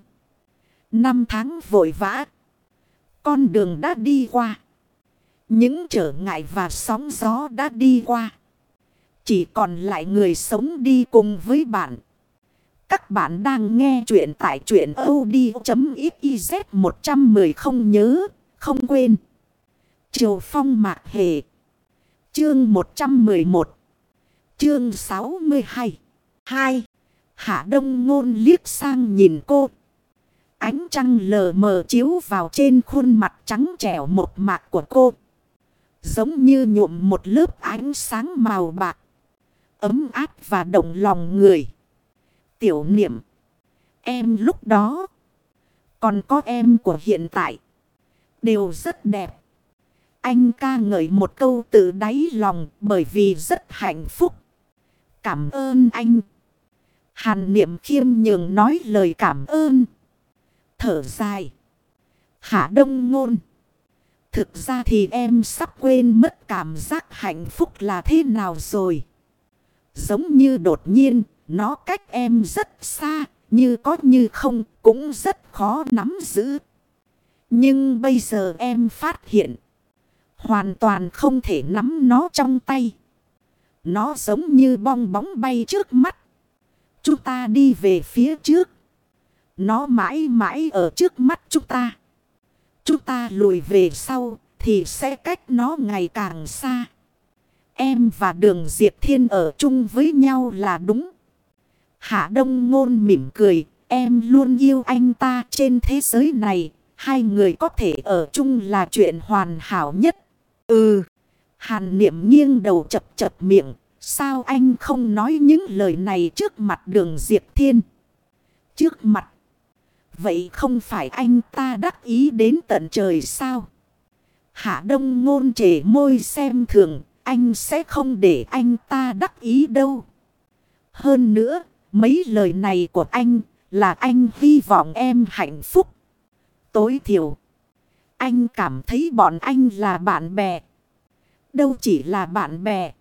Năm tháng vội vã, con đường đã đi qua. Những trở ngại và sóng gió đã đi qua. Chỉ còn lại người sống đi cùng với bạn. Các bạn đang nghe chuyện tại truyện audio.xyz một trăm mười không nhớ, không quên. Triều Phong Mạc Hề. Chương một trăm mười một. Chương sáu mươi hai. hai. Hạ Đông Ngôn liếc sang nhìn cô. Ánh trăng lờ mờ chiếu vào trên khuôn mặt trắng trẻo một mạc của cô. Giống như nhuộm một lớp ánh sáng màu bạc. Ấm áp và động lòng người. Tiểu Niệm. Em lúc đó. Còn có em của hiện tại. Đều rất đẹp. Anh ca ngợi một câu từ đáy lòng bởi vì rất hạnh phúc. Cảm ơn anh. Hàn Niệm khiêm nhường nói lời cảm ơn. Thở dài. Hạ Đông Ngôn. Thực ra thì em sắp quên mất cảm giác hạnh phúc là thế nào rồi. Giống như đột nhiên, nó cách em rất xa, như có như không, cũng rất khó nắm giữ. Nhưng bây giờ em phát hiện, hoàn toàn không thể nắm nó trong tay. Nó giống như bong bóng bay trước mắt. Chúng ta đi về phía trước. Nó mãi mãi ở trước mắt chúng ta. Chúng ta lùi về sau thì sẽ cách nó ngày càng xa. Em và Đường Diệp Thiên ở chung với nhau là đúng. Hạ Đông Ngôn mỉm cười. Em luôn yêu anh ta trên thế giới này. Hai người có thể ở chung là chuyện hoàn hảo nhất. Ừ. Hàn Niệm nghiêng đầu chập chập miệng. Sao anh không nói những lời này trước mặt Đường Diệp Thiên? Trước mặt. Vậy không phải anh ta đắc ý đến tận trời sao? Hạ Đông Ngôn trề môi xem thường. Anh sẽ không để anh ta đắc ý đâu. Hơn nữa, mấy lời này của anh là anh hy vọng em hạnh phúc. Tối thiểu, anh cảm thấy bọn anh là bạn bè. Đâu chỉ là bạn bè.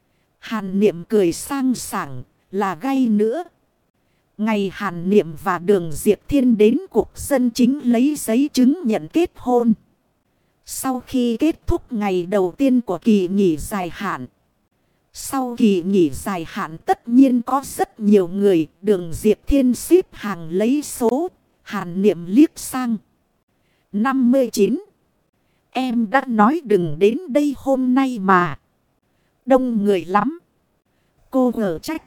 Hàn Niệm cười sang sảng, là gay nữa. Ngày Hàn Niệm và Đường Diệp Thiên đến cuộc dân chính lấy giấy chứng nhận kết hôn. Sau khi kết thúc ngày đầu tiên của kỳ nghỉ dài hạn. Sau kỳ nghỉ dài hạn tất nhiên có rất nhiều người. Đường Diệp Thiên xếp hàng lấy số. Hàn Niệm liếc sang. năm mươi chín. Em đã nói đừng đến đây hôm nay mà. Đông người lắm. Cô ngờ trách.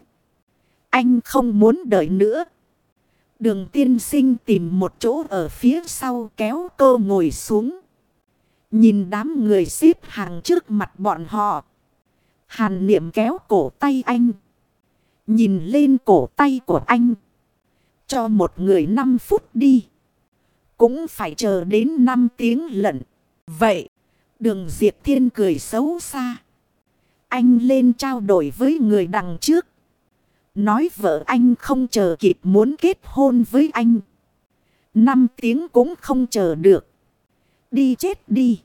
Anh không muốn đợi nữa. Đường tiên sinh tìm một chỗ ở phía sau kéo cô ngồi xuống. Nhìn đám người xếp hàng trước mặt bọn họ. Hàn Niệm kéo cổ tay anh. Nhìn lên cổ tay của anh. Cho một người năm phút đi. Cũng phải chờ đến năm tiếng lận. Vậy. Đường Diệp Thiên cười xấu xa. Anh lên trao đổi với người đằng trước. Nói vợ anh không chờ kịp muốn kết hôn với anh. Năm tiếng cũng không chờ được. Đi chết đi.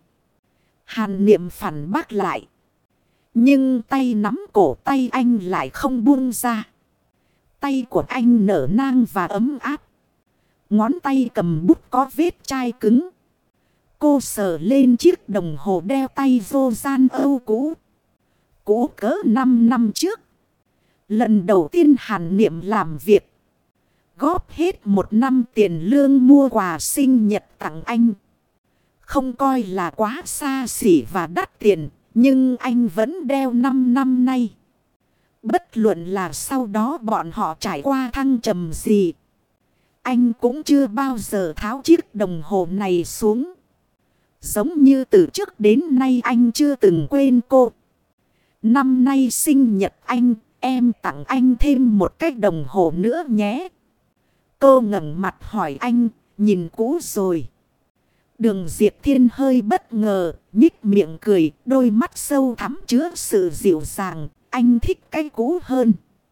Hàn Niệm phản bác lại. Nhưng tay nắm cổ tay anh lại không buông ra. Tay của anh nở nang và ấm áp. Ngón tay cầm bút có vết chai cứng. Cô sờ lên chiếc đồng hồ đeo tay vô gian âu cũ. Cũ cỡ năm năm trước. Lần đầu tiên Hàn Niệm làm việc. Góp hết một năm tiền lương mua quà sinh nhật tặng anh. Không coi là quá xa xỉ và đắt tiền. Nhưng anh vẫn đeo năm năm nay. Bất luận là sau đó bọn họ trải qua thăng trầm gì. Anh cũng chưa bao giờ tháo chiếc đồng hồ này xuống. Giống như từ trước đến nay anh chưa từng quên cô. Năm nay sinh nhật anh, em tặng anh thêm một cái đồng hồ nữa nhé. Cô ngẩng mặt hỏi anh, nhìn cũ rồi. Đường Diệp Thiên hơi bất ngờ, nhích miệng cười, đôi mắt sâu thẳm chứa sự dịu dàng. Anh thích cái cũ hơn.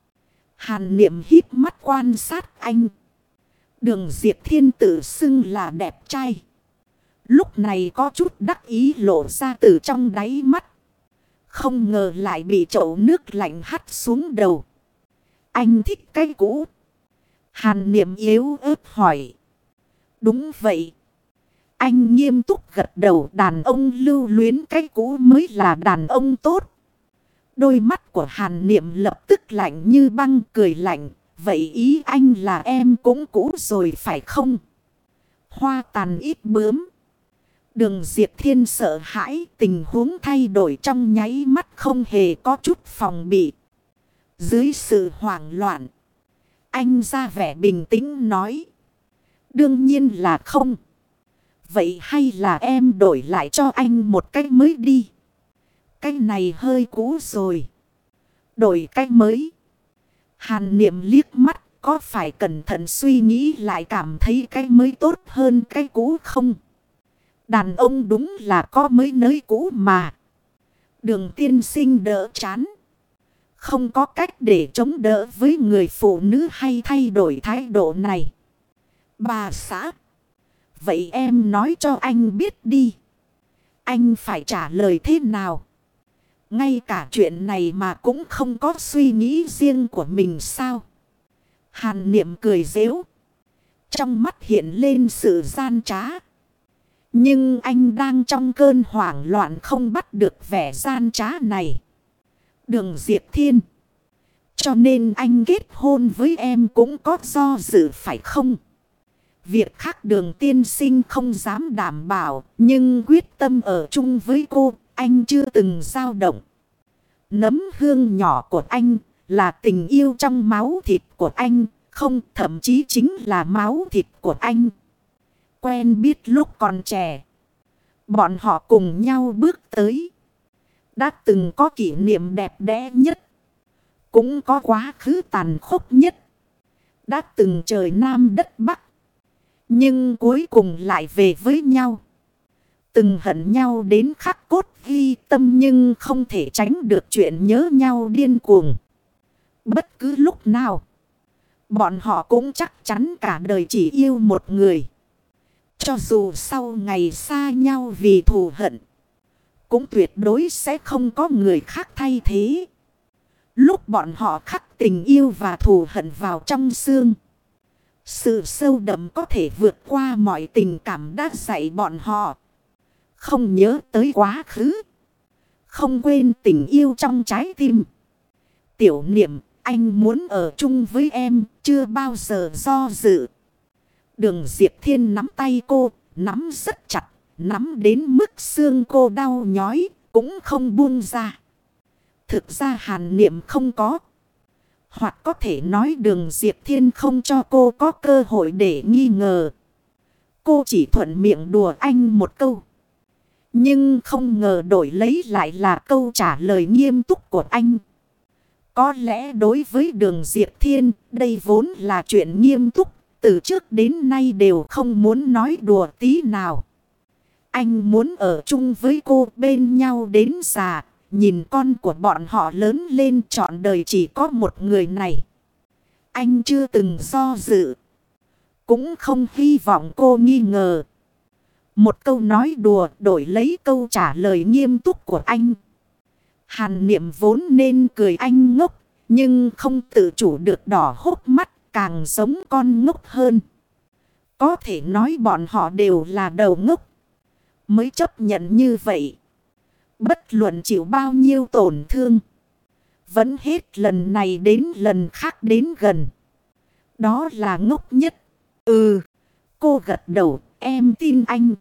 Hàn Niệm híp mắt quan sát anh. Đường Diệp Thiên tự xưng là đẹp trai. Lúc này có chút đắc ý lộ ra từ trong đáy mắt. Không ngờ lại bị chậu nước lạnh hắt xuống đầu. Anh thích cái cũ. Hàn Niệm yếu ớt hỏi. Đúng vậy. Anh nghiêm túc gật đầu, đàn ông lưu luyến cái cũ mới là đàn ông tốt. Đôi mắt của Hàn Niệm lập tức lạnh như băng, cười lạnh. Vậy ý anh là em cũng cũ rồi phải không? Hoa tàn ít bướm. Đường Diệp Thiên sợ hãi, tình huống thay đổi trong nháy mắt, không hề có chút phòng bị. Dưới sự hoảng loạn, anh ra vẻ bình tĩnh nói. Đương nhiên là không. Vậy hay là em đổi lại cho anh một cái mới đi. Cái này hơi cũ rồi. Đổi cái mới. Hàn Niệm liếc mắt, có phải cẩn thận suy nghĩ lại cảm thấy cái mới tốt hơn cái cũ không? Đàn ông đúng là có mới nới cũ mà. Đường tiên sinh đỡ chán. Không có cách để chống đỡ với người phụ nữ hay thay đổi thái độ này. Bà xã. Vậy em nói cho anh biết đi. Anh phải trả lời thế nào? Ngay cả chuyện này mà cũng không có suy nghĩ riêng của mình sao? Hàn Niệm cười giễu. Trong mắt hiện lên sự gian trá. Nhưng anh đang trong cơn hoảng loạn, không bắt được vẻ gian trá này. Đường Diệp Thiên. Cho nên anh kết hôn với em cũng có do dự phải không? Việc khác Đường tiên sinh không dám đảm bảo. Nhưng quyết tâm ở chung với cô, anh chưa từng dao động. Nấm hương nhỏ của anh là tình yêu trong máu thịt của anh. Không, thậm chí chính là máu thịt của anh. Quen biết lúc còn trẻ. Bọn họ cùng nhau bước tới. Đã từng có kỷ niệm đẹp đẽ nhất. Cũng có quá khứ tàn khốc nhất. Đã từng trời Nam đất Bắc. Nhưng cuối cùng lại về với nhau. Từng hận nhau đến khắc cốt ghi tâm, nhưng không thể tránh được chuyện nhớ nhau điên cuồng. Bất cứ lúc nào, bọn họ cũng chắc chắn cả đời chỉ yêu một người. Cho dù sau ngày xa nhau vì thù hận, cũng tuyệt đối sẽ không có người khác thay thế. Lúc bọn họ khắc tình yêu và thù hận vào trong xương, sự sâu đậm có thể vượt qua mọi tình cảm đã dạy bọn họ. Không nhớ tới quá khứ, không quên tình yêu trong trái tim. Tiểu Niệm, anh muốn ở chung với em, chưa bao giờ do dự. Đường Diệp Thiên nắm tay cô, nắm rất chặt, nắm đến mức xương cô đau nhói, cũng không buông ra. Thực ra Hàn Niệm không có. Hoặc có thể nói Đường Diệp Thiên không cho cô có cơ hội để nghi ngờ. Cô chỉ thuận miệng đùa anh một câu. Nhưng không ngờ đổi lấy lại là câu trả lời nghiêm túc của anh. Có lẽ đối với Đường Diệp Thiên, đây vốn là chuyện nghiêm túc. Từ trước đến nay đều không muốn nói đùa tí nào. Anh muốn ở chung với cô, bên nhau đến già. Nhìn con của bọn họ lớn lên, trọn đời chỉ có một người này. Anh chưa từng do dự. Cũng không hy vọng cô nghi ngờ. Một câu nói đùa đổi lấy câu trả lời nghiêm túc của anh. Hàn Niệm vốn nên cười anh ngốc, nhưng không tự chủ được đỏ hốc mắt, càng giống con ngốc hơn. Có thể nói bọn họ đều là đầu ngốc. mới chấp nhận như vậy. Bất luận chịu bao nhiêu tổn thương. Vẫn hết lần này đến lần khác đến gần. Đó là ngốc nhất. Ừ, cô gật đầu, em tin anh.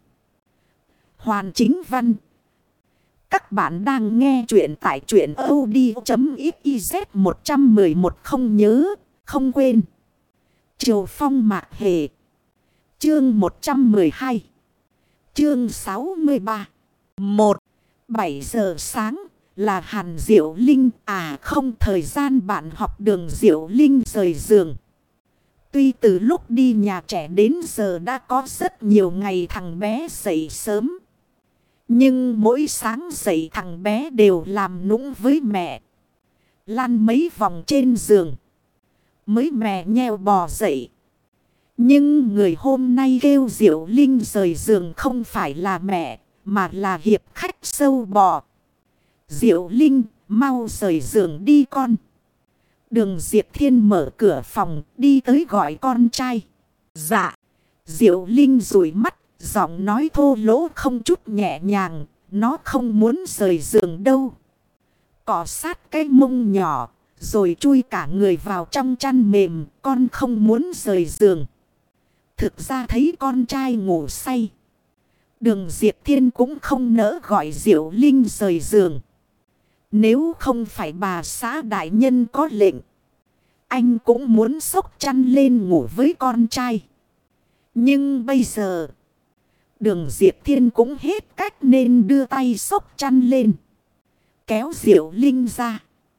Hoàn Chính Văn. Các bạn đang nghe chuyện tại truyện audio.xyz một một một không nhớ, không quên. Triều Phong Mạc Hề. Chương một trăm mười hai. Chương sáu mươi ba. một. bảy giờ sáng là Hàn Diệu Linh. À không, thời gian bạn học Đường Diệu Linh rời giường. Tuy từ lúc đi nhà trẻ đến giờ đã có rất nhiều ngày thằng bé dậy sớm. Nhưng mỗi sáng dậy thằng bé đều làm nũng với mẹ. Lăn mấy vòng trên giường. Mới mè nheo bò dậy. Nhưng người hôm nay kêu Diệu Linh rời giường không phải là mẹ, mà là hiệp khách sâu bò. Diệu Linh, mau rời giường đi con. Đường Diệp Thiên mở cửa phòng, đi tới gọi con trai. Dạ. Diệu Linh dụi mắt, giọng nói thô lỗ không chút nhẹ nhàng. Nó không muốn rời giường đâu. Cọ sát cái mông nhỏ, rồi chui cả người vào trong chăn mềm. Con không muốn rời giường. Thực ra thấy con trai ngủ say. Đường Diệp Thiên cũng không nỡ gọi Diệu Linh rời giường. Nếu không phải bà xã đại nhân có lệnh, anh cũng muốn xốc chăn lên ngủ với con trai. Nhưng bây giờ, Đường Diệp Thiên cũng hết cách nên đưa tay xốc chăn lên. Kéo Diệu Linh ra.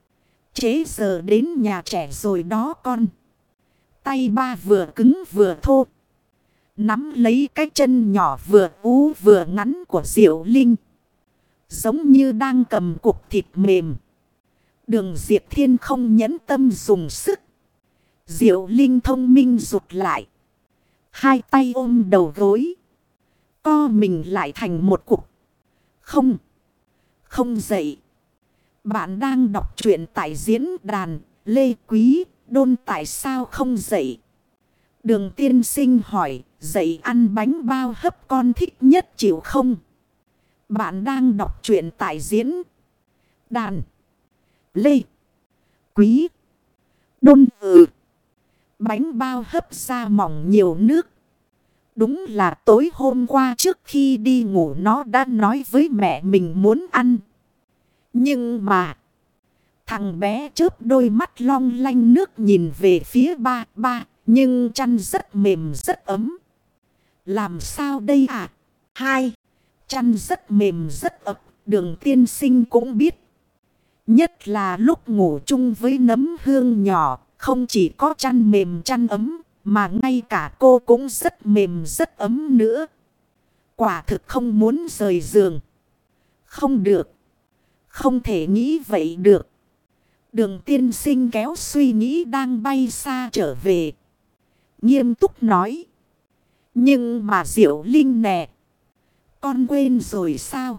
Chế giờ đến nhà trẻ rồi đó con. Tay ba vừa cứng vừa thô. Nắm lấy cái chân nhỏ vừa ú vừa ngắn của Diệu Linh. Giống như đang cầm cục thịt mềm. Đường Diệp Thiên không nhẫn tâm dùng sức. Diệu Linh thông minh rụt lại. Hai tay ôm đầu gối. Co mình lại thành một cục. Không. Không dậy. Bạn đang đọc truyện tại diễn đàn Lê Quý Đôn tại sao không dậy? Đường tiên sinh hỏi. Dậy ăn bánh bao hấp con thích nhất chịu không? Bạn đang đọc truyện tại diễn đàn Lê Quý Đôn. Ừ. Bánh bao hấp da mỏng nhiều nước. Đúng là tối hôm qua trước khi đi ngủ nó đã nói với mẹ mình muốn ăn. Nhưng mà thằng bé chớp đôi mắt long lanh nước nhìn về phía ba ba. Nhưng chăn rất mềm rất ấm. Làm sao đây à? Hai. Chăn rất mềm rất ấm. Đường tiên sinh cũng biết. Nhất là lúc ngủ chung với nấm hương nhỏ. Không chỉ có chăn mềm chăn ấm. Mà ngay cả cô cũng rất mềm rất ấm nữa. Quả thực không muốn rời giường. Không được. Không thể nghĩ vậy được. Đường tiên sinh kéo suy nghĩ đang bay xa trở về. Nghiêm túc nói. Nhưng mà Diệu Linh nè. Con quên rồi sao?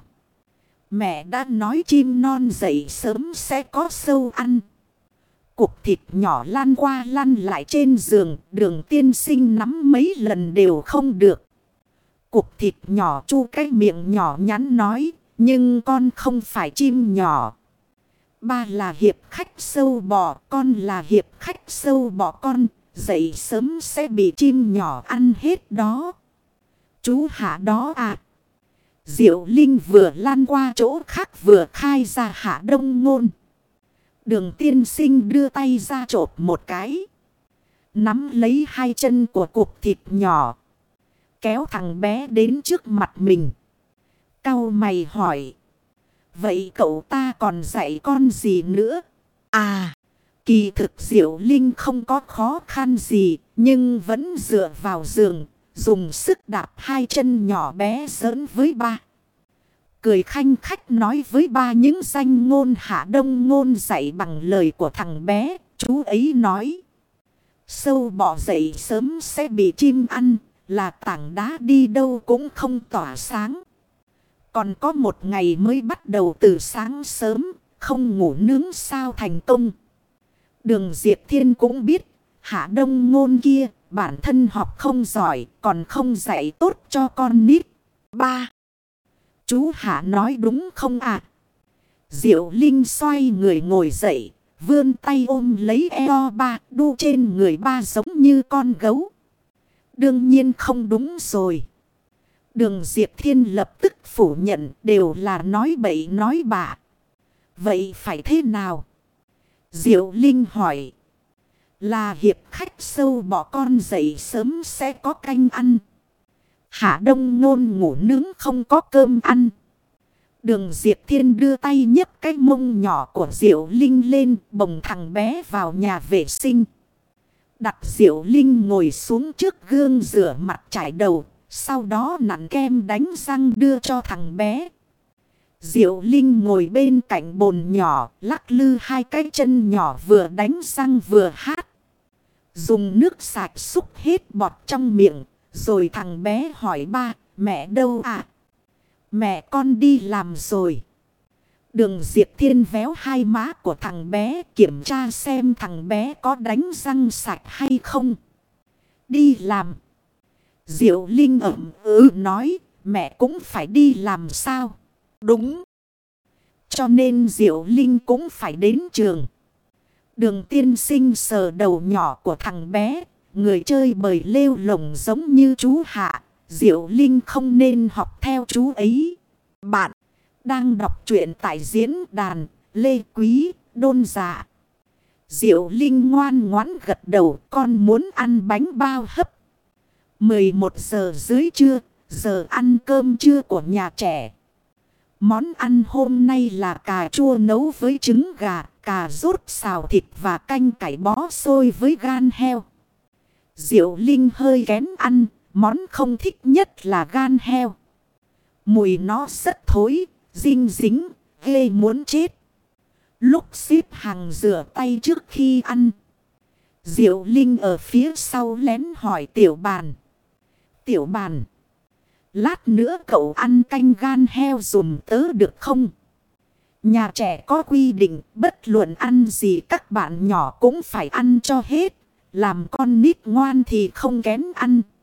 Mẹ đã nói chim non dậy sớm sẽ có sâu ăn. Cục thịt nhỏ lăn qua lăn lại trên giường. Đường tiên sinh nắm mấy lần đều không được. Cục thịt nhỏ chu cái miệng nhỏ nhắn nói. Nhưng con không phải chim nhỏ. Ba là hiệp khách sâu bò. Con là hiệp khách sâu bò con. Dậy sớm sẽ bị chim nhỏ ăn hết đó. Chú Hạ đó à. Diệu Linh vừa lan qua chỗ khác vừa khai ra Hạ Đông Ngôn. Đường tiên sinh đưa tay ra chộp một cái. Nắm lấy hai chân của cục thịt nhỏ. Kéo thằng bé đến trước mặt mình. Cau mày hỏi. Vậy cậu ta còn dạy con gì nữa? À. Kỳ thực Diệu Linh không có khó khăn gì. Nhưng vẫn dựa vào giường. Dùng sức đạp hai chân nhỏ bé giỡn với ba. Cười khanh khách nói với ba những danh ngôn Hạ Đông Ngôn dạy bằng lời của thằng bé. Chú ấy nói. Sâu bọ dậy sớm sẽ bị chim ăn. Là tảng đá đi đâu cũng không tỏa sáng. Còn có một ngày mới bắt đầu từ sáng sớm. Không ngủ nướng sao thành công. Đường Diệp Thiên cũng biết. Hạ Đông Ngôn kia bản thân học không giỏi. Còn không dạy tốt cho con nít. Ba. Chú Hạ nói đúng không ạ? Diệu Linh xoay người ngồi dậy. Vươn tay ôm lấy eo ba, đu trên người ba giống như con gấu. Đương nhiên không đúng rồi. Đường Diệp Thiên lập tức phủ nhận, đều là nói bậy nói bạ. Vậy phải thế nào? Diệu Linh hỏi. Là hiệp khách sâu bỏ con dậy sớm sẽ có canh ăn. Hạ Đông Ngôn ngủ nướng không có cơm ăn. Đường Diệp Thiên đưa tay nhấc cái mông nhỏ của Diệu Linh lên, bồng thằng bé vào nhà vệ sinh. Đặt Diệu Linh ngồi xuống trước gương rửa mặt chải đầu, sau đó nặn kem đánh răng đưa cho thằng bé. Diệu Linh ngồi bên cạnh bồn nhỏ, lắc lư hai cái chân nhỏ vừa đánh răng vừa hát. Dùng nước sạch xúc hết bọt trong miệng, rồi thằng bé hỏi ba, mẹ đâu ạ? Mẹ con đi làm rồi. Đường Diệp Thiên véo hai má của thằng bé, kiểm tra xem thằng bé có đánh răng sạch hay không. Đi làm. Diệu Linh ậm ừ nói, mẹ cũng phải đi làm sao? Đúng. Cho nên Diệu Linh cũng phải đến trường. Đường tiên sinh sờ đầu nhỏ của thằng bé. Người chơi bời lêu lồng giống như chú Hạ. Diệu Linh không nên học theo chú ấy. Bạn đang đọc truyện tại diễn đàn Lê Quý Đôn Dạ. Diệu Linh ngoan ngoãn gật đầu, con muốn ăn bánh bao hấp. mười một giờ dưới trưa, giờ ăn cơm trưa của nhà trẻ. Món ăn hôm nay là cà chua nấu với trứng gà, cà rốt xào thịt và canh cải bó xôi với gan heo. Diệu Linh hơi kén ăn, món không thích nhất là gan heo. Mùi nó rất thối, dinh dính, ghê muốn chết. Lúc xếp hàng rửa tay trước khi ăn, Diệu Linh ở phía sau lén hỏi Tiểu Bàn. Tiểu Bàn, lát nữa cậu ăn canh gan heo dùm tớ được không? Nhà trẻ có quy định bất luận ăn gì các bạn nhỏ cũng phải ăn cho hết. Làm con nít ngoan thì không kén ăn.